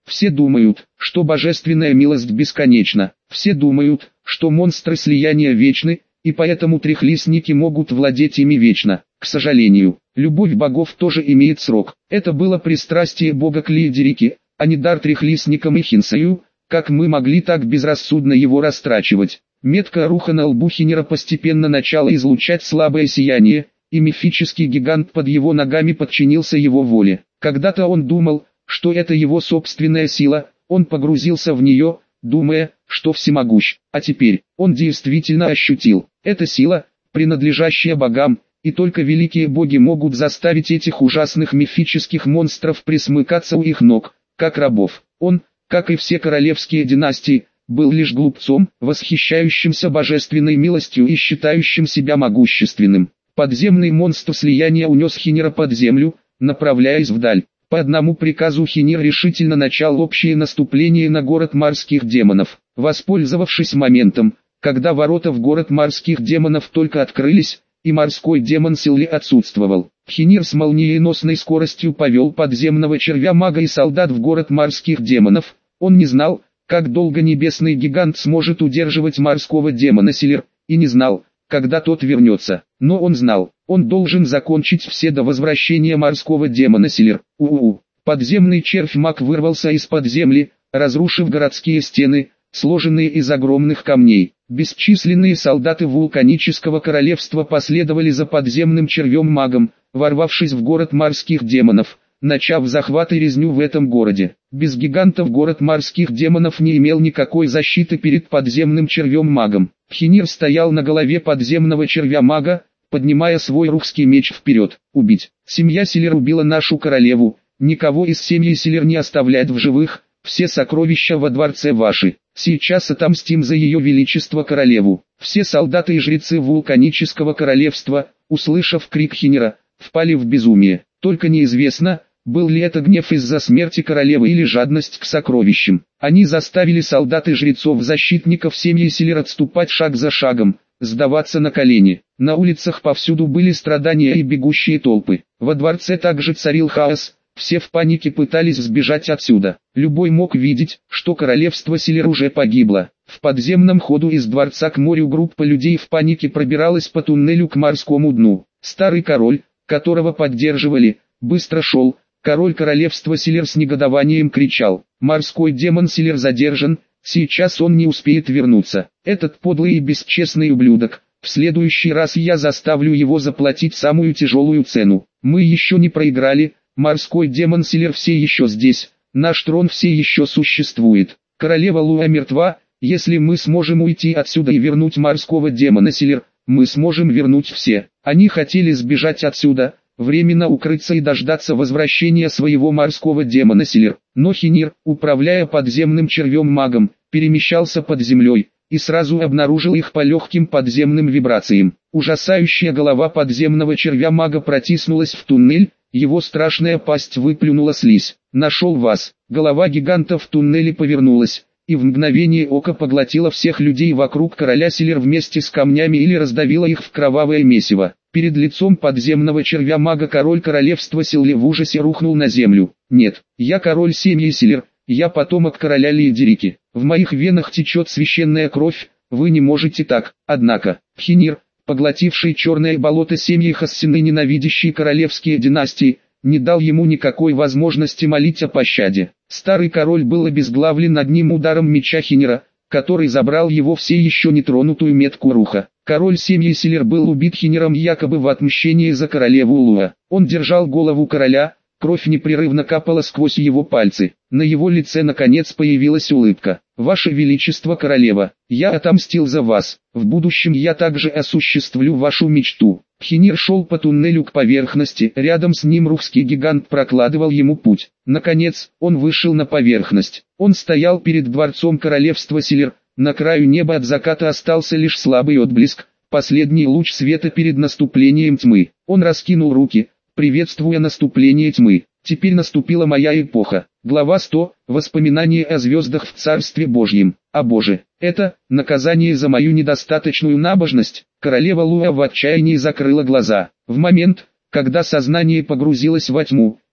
Все думают, что божественная милость бесконечна. Все думают, что монстры слияния вечны, и поэтому трехлистники могут владеть ими вечно. К сожалению, любовь богов тоже имеет срок. Это было пристрастие бога к Лиедерике, а не дар трехлистникам и Хинсею, как мы могли так безрассудно его растрачивать. Метка руха на лбу Хинира постепенно начала излучать слабое сияние, и мифический гигант под его ногами подчинился его воле. Когда-то он думал, что это его собственная сила, он погрузился в нее, думая, что всемогущ. А теперь, он действительно ощутил, эта сила, принадлежащая богам, и только великие боги могут заставить этих ужасных мифических монстров присмыкаться у их ног, как рабов. Он, как и все королевские династии, был лишь глупцом, восхищающимся божественной милостью и считающим себя могущественным. Подземный монстр слияния унес Хинира под землю, направляясь вдаль. По одному приказу Хинир решительно начал общее наступление на город морских демонов. Воспользовавшись моментом, когда ворота в город морских демонов только открылись, и морской демон Силли отсутствовал, Хинир с молниеносной скоростью повел подземного червя-мага и солдат в город морских демонов. Он не знал, как долго небесный гигант сможет удерживать морского демона Силир, и не знал, когда тот вернется. Но он знал, он должен закончить все до возвращения морского демона Силир. У-у-у. Подземный червь-маг вырвался из-под земли, разрушив городские стены, сложенные из огромных камней. Бесчисленные солдаты вулканического королевства последовали за подземным червем-магом, ворвавшись в город морских демонов, начав захват и резню в этом городе. Без гигантов город морских демонов не имел никакой защиты перед подземным червем-магом. Хинир стоял на голове подземного червя-мага, поднимая свой рухский меч вперед. Убить. Семья Силир убила нашу королеву, никого из семьи Силир не оставляет в живых, все сокровища во дворце ваши. Сейчас отомстим за ее величество королеву. Все солдаты и жрецы вулканического королевства, услышав крик Хинира, впали в безумие. Только неизвестно, был ли это гнев из-за смерти королевы или жадность к сокровищам. Они заставили солдат и жрецов-защитников семьи Силир отступать шаг за шагом, сдаваться на колени. На улицах повсюду были страдания и бегущие толпы. Во дворце также царил хаос, все в панике пытались сбежать отсюда. Любой мог видеть, что королевство Силир уже погибло. В подземном ходу из дворца к морю группа людей в панике пробиралась по туннелю к морскому дну. Старый король, которого поддерживали, быстро шел. Король королевства Силир с негодованием кричал: «Морской демон Силир задержан, сейчас он не успеет вернуться. Этот подлый и бесчестный ублюдок, в следующий раз я заставлю его заплатить самую тяжелую цену. Мы еще не проиграли, морской демон Силир все еще здесь, наш трон все еще существует. Королева Луа мертва, если мы сможем уйти отсюда и вернуть морского демона Силир, мы сможем вернуть все». Они хотели сбежать отсюда, временно укрыться и дождаться возвращения своего морского демона Силир. Но Хинир, управляя подземным червем-магом, перемещался под землей, и сразу обнаружил их по легким подземным вибрациям. Ужасающая голова подземного червя-мага протиснулась в туннель, его страшная пасть выплюнула слизь. «Нашел вас!» Голова гиганта в туннеле повернулась, и в мгновение ока поглотила всех людей вокруг короля Силир вместе с камнями или раздавила их в кровавое месиво. Перед лицом подземного червя-мага король королевства Силли в ужасе рухнул на землю. «Нет, я король семьи Силир, я потомок короля Лиедерики. В моих венах течет священная кровь, вы не можете так». Однако, Хинир, поглотивший черное болото семьи Хассины, ненавидящий королевские династии, не дал ему никакой возможности молить о пощаде. Старый король был обезглавлен одним ударом меча Хинира, который забрал его все еще нетронутую метку руха. Король семьи Силир был убит Хиниром якобы в отмщении за королеву Луа. Он держал голову короля, кровь непрерывно капала сквозь его пальцы. На его лице наконец появилась улыбка. «Ваше Величество королева, я отомстил за вас. В будущем я также осуществлю вашу мечту». Хинир шел по туннелю к поверхности, рядом с ним рухский гигант прокладывал ему путь. Наконец, он вышел на поверхность. Он стоял перед дворцом королевства Силир, на краю неба от заката остался лишь слабый отблеск, последний луч света перед наступлением тьмы. Он раскинул руки, приветствуя наступление тьмы. «Теперь наступила моя эпоха». Глава сто. Воспоминания о звездах в Царстве Божьем. «О Боже, это наказание за мою недостаточную набожность». Королева Луа в отчаянии закрыла глаза. В момент, когда сознание погрузилось во тьму,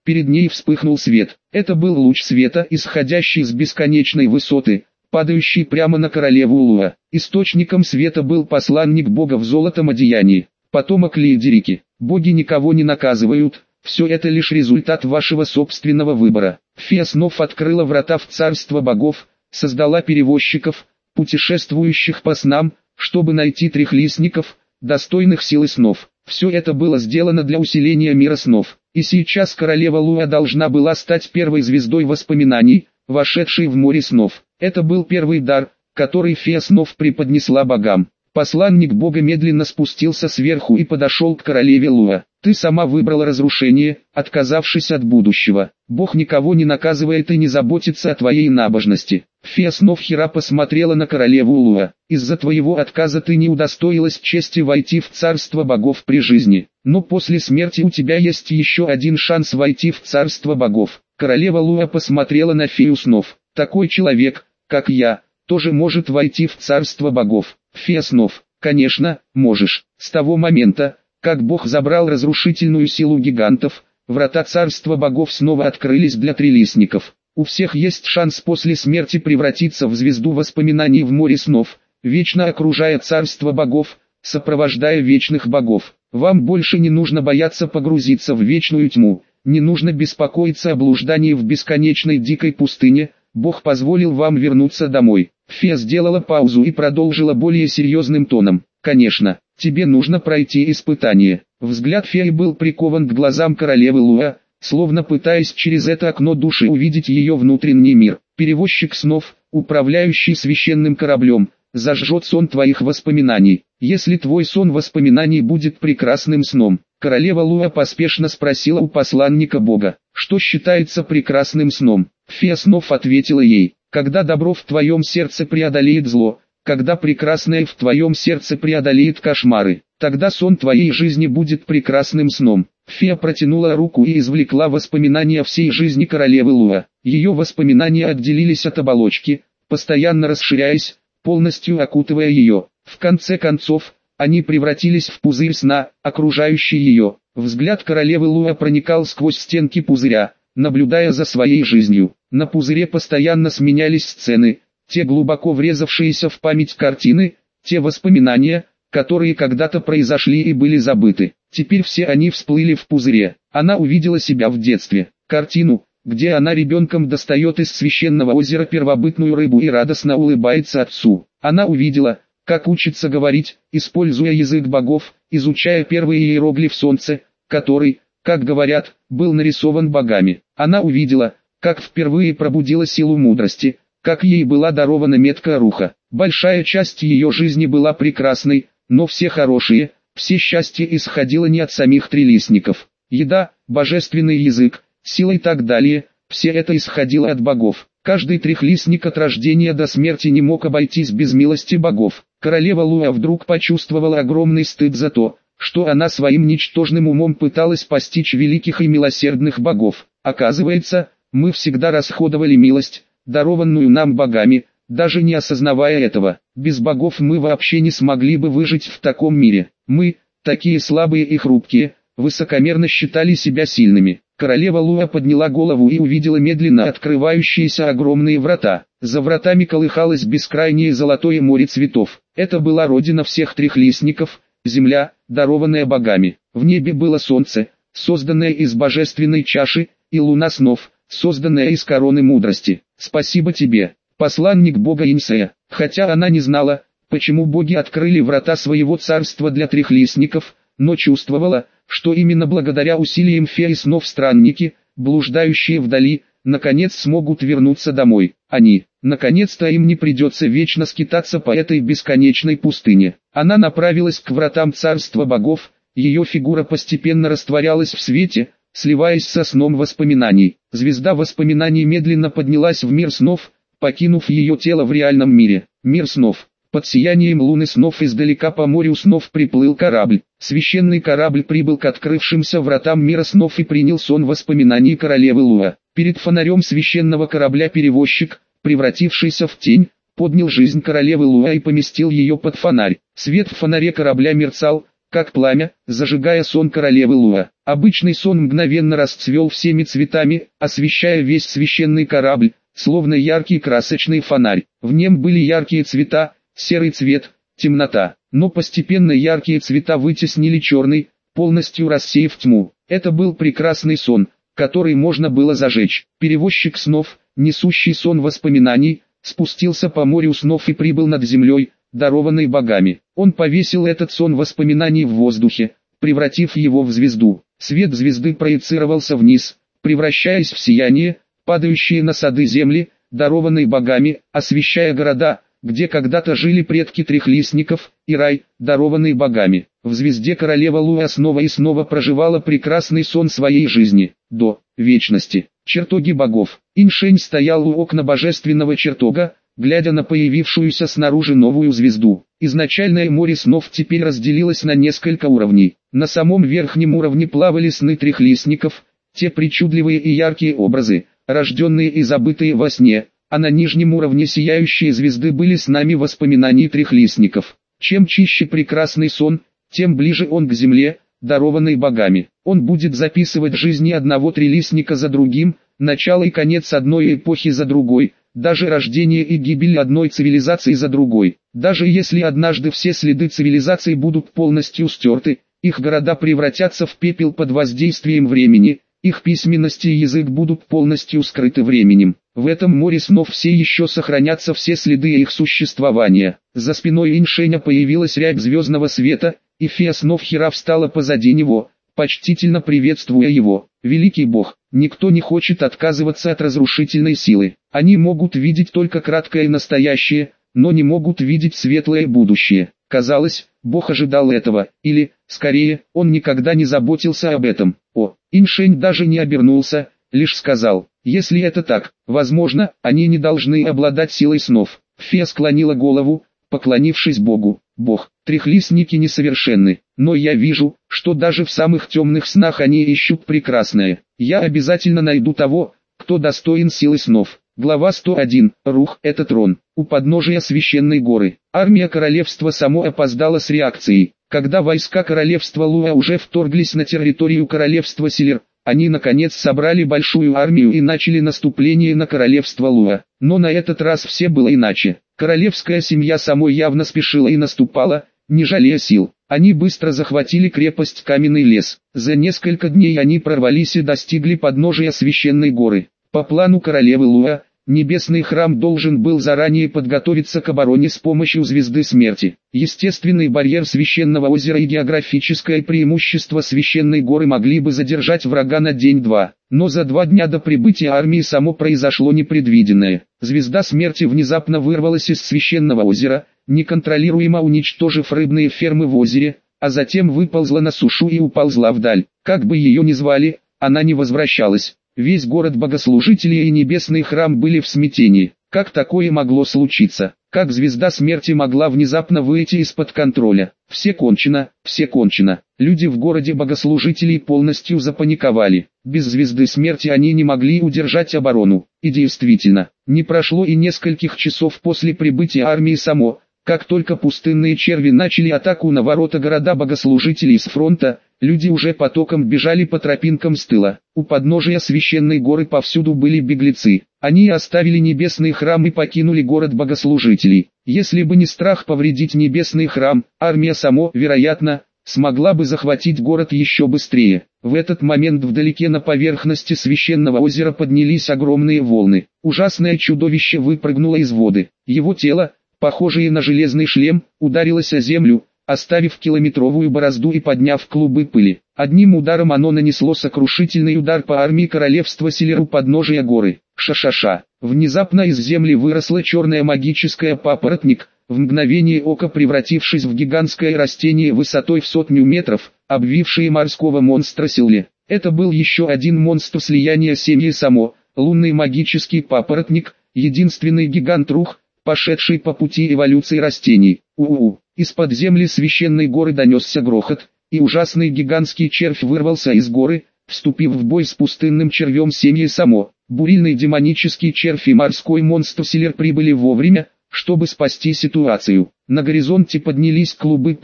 Перед ней вспыхнул свет. Это был луч света, исходящий с бесконечной высоты, падающий прямо на королеву Луа. Источником света был посланник Бога в золотом одеянии, потомок Лиедерики. Боги никого не наказывают, все это лишь результат вашего собственного выбора. Фея снов открыла врата в царство богов, создала перевозчиков, путешествующих по снам, чтобы найти трехлистников, достойных силы снов. Все это было сделано для усиления мира снов. И сейчас королева Луа должна была стать первой звездой воспоминаний, вошедшей в море снов. Это был первый дар, который фея снов преподнесла богам. Посланник Бога медленно спустился сверху и подошел к королеве Луа. Ты сама выбрала разрушение, отказавшись от будущего. Бог никого не наказывает и не заботится о твоей набожности. Фея снов Хира посмотрела на королеву Луа. Из-за твоего отказа ты не удостоилась чести войти в царство богов при жизни. Но после смерти у тебя есть еще один шанс войти в царство богов. Королева Луа посмотрела на фею снов. Такой человек, как я, тоже может войти в царство богов. Фея снов, конечно, можешь. С того момента, как Бог забрал разрушительную силу гигантов, врата царства богов снова открылись для трилистников. У всех есть шанс после смерти превратиться в звезду воспоминаний в море снов, вечно окружая царство богов, сопровождая вечных богов. Вам больше не нужно бояться погрузиться в вечную тьму, не нужно беспокоиться о блуждании в бесконечной дикой пустыне. Бог позволил вам вернуться домой. Фея сделала паузу и продолжила более серьезным тоном. Конечно, тебе нужно пройти испытание. Взгляд феи был прикован к глазам королевы Луа, словно пытаясь через это окно души увидеть ее внутренний мир. Перевозчик снов, управляющий священным кораблем, зажжет сон твоих воспоминаний. Если твой сон воспоминаний будет прекрасным сном. Королева Луа поспешно спросила у посланника Бога, что считается прекрасным сном. Фея снов ответила ей, когда добро в твоем сердце преодолеет зло, когда прекрасное в твоем сердце преодолеет кошмары, тогда сон твоей жизни будет прекрасным сном. Фея протянула руку и извлекла воспоминания всей жизни королевы Луа. Ее воспоминания отделились от оболочки, постоянно расширяясь, полностью окутывая ее. В конце концов, они превратились в пузырь сна, окружающий ее. Взгляд королевы Луа проникал сквозь стенки пузыря, наблюдая за своей жизнью. На пузыре постоянно сменялись сцены, те глубоко врезавшиеся в память картины, те воспоминания, которые когда-то произошли и были забыты. Теперь все они всплыли в пузыре. Она увидела себя в детстве. Картину, где она ребенком достает из священного озера первобытную рыбу и радостно улыбается отцу. Она увидела, как учится говорить, используя язык богов, изучая первый иероглиф солнца, который, как говорят, был нарисован богами. Она увидела, как впервые пробудила силу мудрости, как ей была дарована метка руха. Большая часть ее жизни была прекрасной, но все хорошие, все счастье исходило не от самих трилистников. Еда, божественный язык, сила и так далее, все это исходило от богов. Каждый трехлистник от рождения до смерти не мог обойтись без милости богов. Королева Луа вдруг почувствовала огромный стыд за то, что она своим ничтожным умом пыталась постичь великих и милосердных богов. Оказывается, мы всегда расходовали милость, дарованную нам богами, даже не осознавая этого. Без богов мы вообще не смогли бы выжить в таком мире. Мы, такие слабые и хрупкие, высокомерно считали себя сильными. Королева Луа подняла голову и увидела медленно открывающиеся огромные врата. За вратами колыхалось бескрайнее золотое море цветов. Это была родина всех трехлистников, земля, дарованная богами. В небе было солнце, созданное из божественной чаши, и луна снов, созданная из короны мудрости. Спасибо тебе, посланник бога Инсея. Хотя она не знала, почему боги открыли врата своего царства для трехлистников, но чувствовала, что именно благодаря усилиям феи снов странники, блуждающие вдали, наконец смогут вернуться домой. Они, наконец-то им не придется вечно скитаться по этой бесконечной пустыне. Она направилась к вратам царства богов, ее фигура постепенно растворялась в свете, сливаясь со сном воспоминаний. Звезда воспоминаний медленно поднялась в мир снов, покинув ее тело в реальном мире. Мир снов. Под сиянием луны снов издалека по морю снов приплыл корабль. Священный корабль прибыл к открывшимся вратам мира снов и принял сон воспоминаний королевы Луа. Перед фонарем священного корабля перевозчик, превратившийся в тень, поднял жизнь королевы Луа и поместил ее под фонарь. Свет в фонаре корабля мерцал, как пламя, зажигая сон королевы Луа. Обычный сон мгновенно расцвел всеми цветами, освещая весь священный корабль, словно яркий красочный фонарь. В нем были яркие цвета, серый цвет, темнота. Но постепенно яркие цвета вытеснили черный, полностью рассеяв тьму. Это был прекрасный сон, который можно было зажечь. Перевозчик снов, несущий сон воспоминаний, спустился по морю снов и прибыл над землей, дарованной богами. Он повесил этот сон воспоминаний в воздухе, превратив его в звезду. Свет звезды проецировался вниз, превращаясь в сияние, падающее на сады земли, дарованной богами, освещая города, где когда-то жили предки трехлистников, и рай, дарованный богами. В звезде королева Луа снова и снова проживала прекрасный сон своей жизни, до вечности. Чертоги богов. Иншень стоял у окна божественного чертога, глядя на появившуюся снаружи новую звезду. Изначальное море снов теперь разделилось на несколько уровней. На самом верхнем уровне плавали сны трехлистников, те причудливые и яркие образы, рожденные и забытые во сне, а на нижнем уровне сияющие звезды были снами воспоминаний трехлистников. Чем чище прекрасный сон, тем ближе он к земле, дарованной богами. Он будет записывать жизни одного трилистника за другим, начало и конец одной эпохи за другой, даже рождение и гибель одной цивилизации за другой. Даже если однажды все следы цивилизации будут полностью стерты, их города превратятся в пепел под воздействием времени, их письменность и язык будут полностью скрыты временем. В этом море снов все еще сохранятся все следы их существования. За спиной Иншеня появилась рябь звездного света, и фея снов Хира встала позади него, почтительно приветствуя его. Великий бог, никто не хочет отказываться от разрушительной силы. Они могут видеть только краткое настоящее, но не могут видеть светлое будущее. Казалось, бог ожидал этого, или, скорее, он никогда не заботился об этом. О, Иншень даже не обернулся, лишь сказал, если это так, возможно, они не должны обладать силой снов. Фея склонила голову, поклонившись богу. Бог, трехлистники несовершенны, но я вижу, что даже в самых темных снах они ищут прекрасное. Я обязательно найду того, кто достоин силы снов. Глава сто один. Рух – это трон. У подножия священной горы. Армия королевства само опоздала с реакцией. Когда войска королевства Луа уже вторглись на территорию королевства Силер, они наконец собрали большую армию и начали наступление на королевство Луа. Но на этот раз все было иначе. Королевская семья само явно спешила и наступала, не жалея сил. Они быстро захватили крепость Каменный лес. За несколько дней они прорвались и достигли подножия священной горы. По плану королевы Луа, небесный храм должен был заранее подготовиться к обороне с помощью звезды смерти. Естественный барьер священного озера и географическое преимущество священной горы могли бы задержать врага на день-два. Но за два дня до прибытия армии само произошло непредвиденное. Звезда смерти внезапно вырвалась из священного озера, неконтролируемо уничтожив рыбные фермы в озере, а затем выползла на сушу и уползла вдаль. Как бы ее ни звали, она не возвращалась. Весь город богослужителей и небесный храм были в смятении. Как такое могло случиться? Как звезда смерти могла внезапно выйти из-под контроля? Все кончено, все кончено. Люди в городе богослужителей полностью запаниковали. Без звезды смерти они не могли удержать оборону. И действительно, не прошло и нескольких часов после прибытия армии само, как только пустынные черви начали атаку на ворота города богослужителей с фронта, люди уже потоком бежали по тропинкам с тыла. У подножия священной горы повсюду были беглецы. Они оставили небесный храм и покинули город богослужителей. Если бы не страх повредить небесный храм, армия само, вероятно, смогла бы захватить город еще быстрее. В этот момент вдалеке на поверхности священного озера поднялись огромные волны. Ужасное чудовище выпрыгнуло из воды. Его тело, похожее на железный шлем, ударилось о землю, оставив километровую борозду и подняв клубы пыли. Одним ударом оно нанесло сокрушительный удар по армии королевства Силеру подножия горы. Ша-ша-ша. Внезапно из земли выросла черная магическая папоротник, в мгновение ока превратившись в гигантское растение высотой в сотню метров, обвившее морского монстра Силли. Это был еще один монстр слияния семьи само, лунный магический папоротник, единственный гигант-рух, пошедший по пути эволюции растений. У-у-у. Из-под земли священной горы донесся грохот, и ужасный гигантский червь вырвался из горы, вступив в бой с пустынным червем семьи само. Бурильный демонический червь и морской монстр Силер прибыли вовремя, чтобы спасти ситуацию. На горизонте поднялись клубы пыли,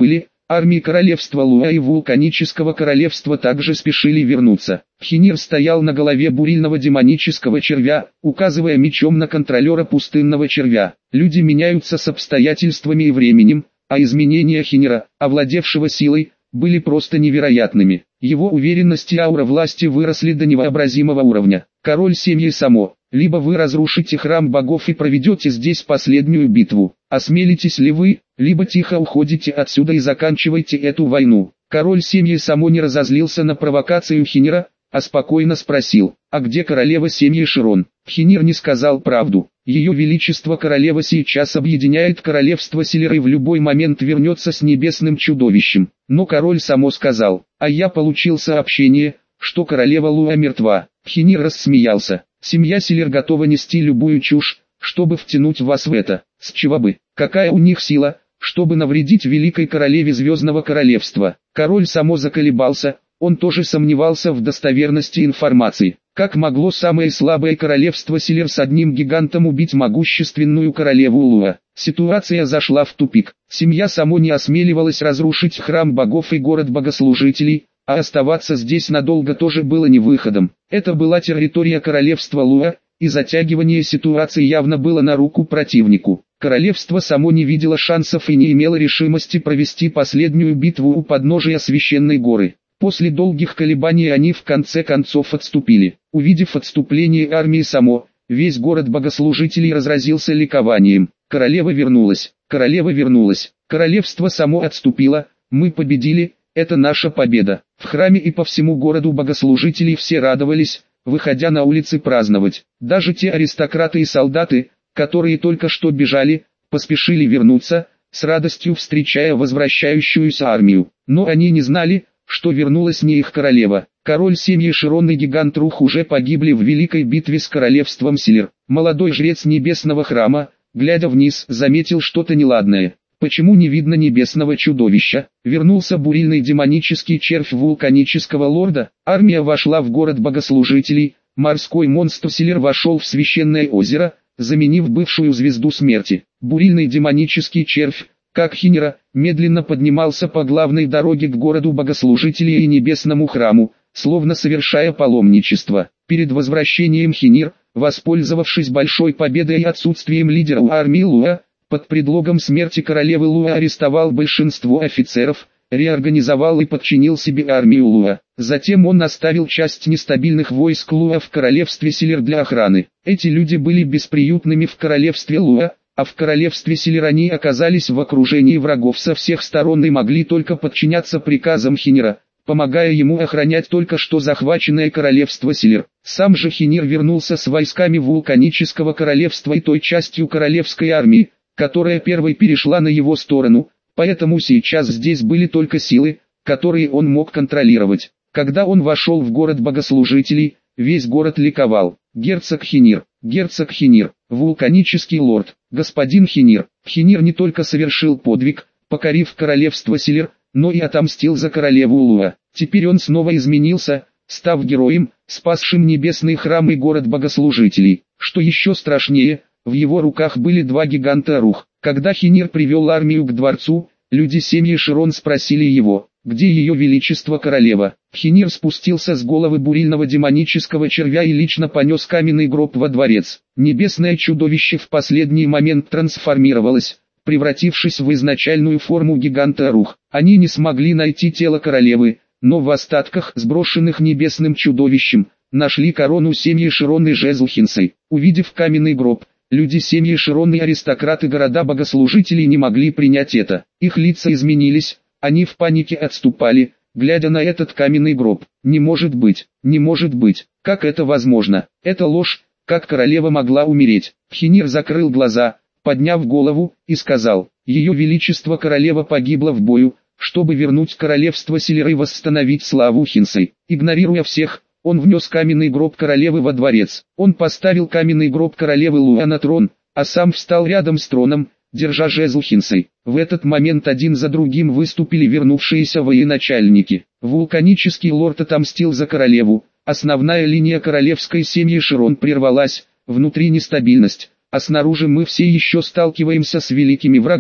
Армии королевства Луа и вулканического королевства также спешили вернуться. Хинир стоял на голове бурильного демонического червя, указывая мечом на контролера пустынного червя. Люди меняются с обстоятельствами и временем, а изменения Хинира, овладевшего силой, были просто невероятными. Его уверенность и аура власти выросли до невообразимого уровня. Король семьи Само, либо вы разрушите храм богов и проведете здесь последнюю битву. Осмелитесь ли вы, либо тихо уходите отсюда и заканчивайте эту войну. Король семьи Само не разозлился на провокацию Хинира, а спокойно спросил: а где королева семьи Широн? Хинир не сказал правду. Ее величество королева сейчас объединяет королевство Силер и в любой момент вернется с небесным чудовищем. Но король Само сказал: а я получил сообщение, что королева Луа мертва. Хинир рассмеялся: семья Силер готова нести любую чушь, чтобы втянуть вас в это. С чего бы? Какая у них сила, чтобы навредить великой королеве Звездного Королевства? Король Само заколебался, он тоже сомневался в достоверности информации. Как могло самое слабое королевство Силер с одним гигантом убить могущественную королеву Луа? Ситуация зашла в тупик. Семья Само не осмеливалась разрушить храм богов и город богослужителей, а оставаться здесь надолго тоже было не выходом. Это была территория королевства Луа, и затягивание ситуации явно было на руку противнику. Королевство Само не видело шансов и не имело решимости провести последнюю битву у подножия священной горы. После долгих колебаний они в конце концов отступили. Увидев отступление армии Само, весь город богослужителей разразился ликованием. Королева вернулась, королева вернулась, королевство Само отступило, мы победили, это наша победа. В храме и по всему городу богослужителей все радовались, выходя на улицы праздновать. Даже те аристократы и солдаты, которые только что бежали, поспешили вернуться, с радостью встречая возвращающуюся армию. Но они не знали, что вернулась не их королева. Король семьи Широн и гигант Рух уже погибли в великой битве с королевством Силер. Молодой жрец небесного храма, глядя вниз, заметил что-то неладное. Почему не видно небесного чудовища? Вернулся бурильный демонический червь вулканического лорда. Армия вошла в город богослужителей. Морской монстр Силер вошел в священное озеро, заменив бывшую звезду смерти. Бурильный демонический червь, как Хинира, медленно поднимался по главной дороге к городу богослужителей и небесному храму, словно совершая паломничество. Перед возвращением Хинир, воспользовавшись большой победой и отсутствием лидера армии Луа, под предлогом смерти королевы Луа арестовал большинство офицеров, реорганизовал и подчинил себе армию Луа. Затем он оставил часть нестабильных войск Луа в королевстве Силер для охраны. Эти люди были бесприютными в королевстве Луа, а в королевстве Силер они оказались в окружении врагов со всех сторон и могли только подчиняться приказам Хинира, помогая ему охранять только что захваченное королевство Силер. Сам же Хинир вернулся с войсками вулканического королевства и той частью королевской армии, которая первой перешла на его сторону, поэтому сейчас здесь были только силы, которые он мог контролировать. Когда он вошел в город богослужителей, весь город ликовал. Герцог Хинир, герцог Хинир, вулканический лорд, господин Хинир. Хинир не только совершил подвиг, покорив королевство Силер, но и отомстил за королеву Луа. Теперь он снова изменился, став героем, спасшим небесный храм и город богослужителей. Что еще страшнее, в его руках были два гиганта Рух. Когда Хинир привел армию к дворцу, люди семьи Широн спросили его, где ее величество королева. Хинир спустился с головы бурильного демонического червя и лично понес каменный гроб во дворец. Небесное чудовище в последний момент трансформировалось, превратившись в изначальную форму гиганта Рух. Они не смогли найти тело королевы, но в остатках, сброшенных небесным чудовищем, нашли корону семьи Широн и жезл Хинсей. Увидев каменный гроб, люди семьи Широн и аристократы города богослужителей не могли принять это. Их лица изменились, они в панике отступали, глядя на этот каменный гроб. Не может быть, не может быть, как это возможно? Это ложь, как королева могла умереть? Хинир закрыл глаза, подняв голову, и сказал, ее величество королева погибла в бою, чтобы вернуть королевство Силер и восстановить славу Хинсей. Игнорируя всех, он внес каменный гроб королевы во дворец. Он поставил каменный гроб королевы Луа на трон, а сам встал рядом с троном, держа жезл Хинсей. В этот момент один за другим выступили вернувшиеся военачальники. Вулканический лорд отомстил за королеву, основная линия королевской семьи Широн прервалась, внутри нестабильность, а снаружи мы все еще сталкиваемся с великими врагами.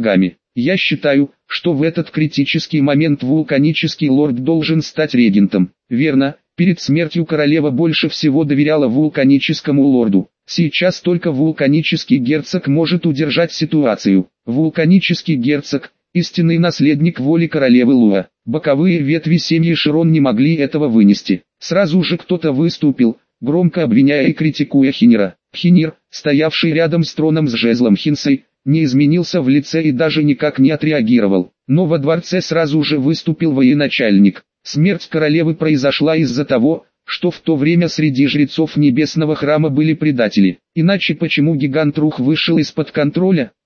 Я считаю, что в этот критический момент вулканический лорд должен стать регентом. Верно, перед смертью королева больше всего доверяла вулканическому лорду. Сейчас только вулканический герцог может удержать ситуацию. Вулканический герцог – истинный наследник воли королевы Луа. Боковые ветви семьи Широн не могли этого вынести. Сразу же кто-то выступил, громко обвиняя и критикуя Хинира. Хинир, стоявший рядом с троном с жезлом Хинсой, не изменился в лице и даже никак не отреагировал. Но во дворце сразу же выступил военачальник. Смерть королевы произошла из-за того, что в то время среди жрецов небесного храма были предатели. Иначе почему гигант Рух вышел из-под контроля?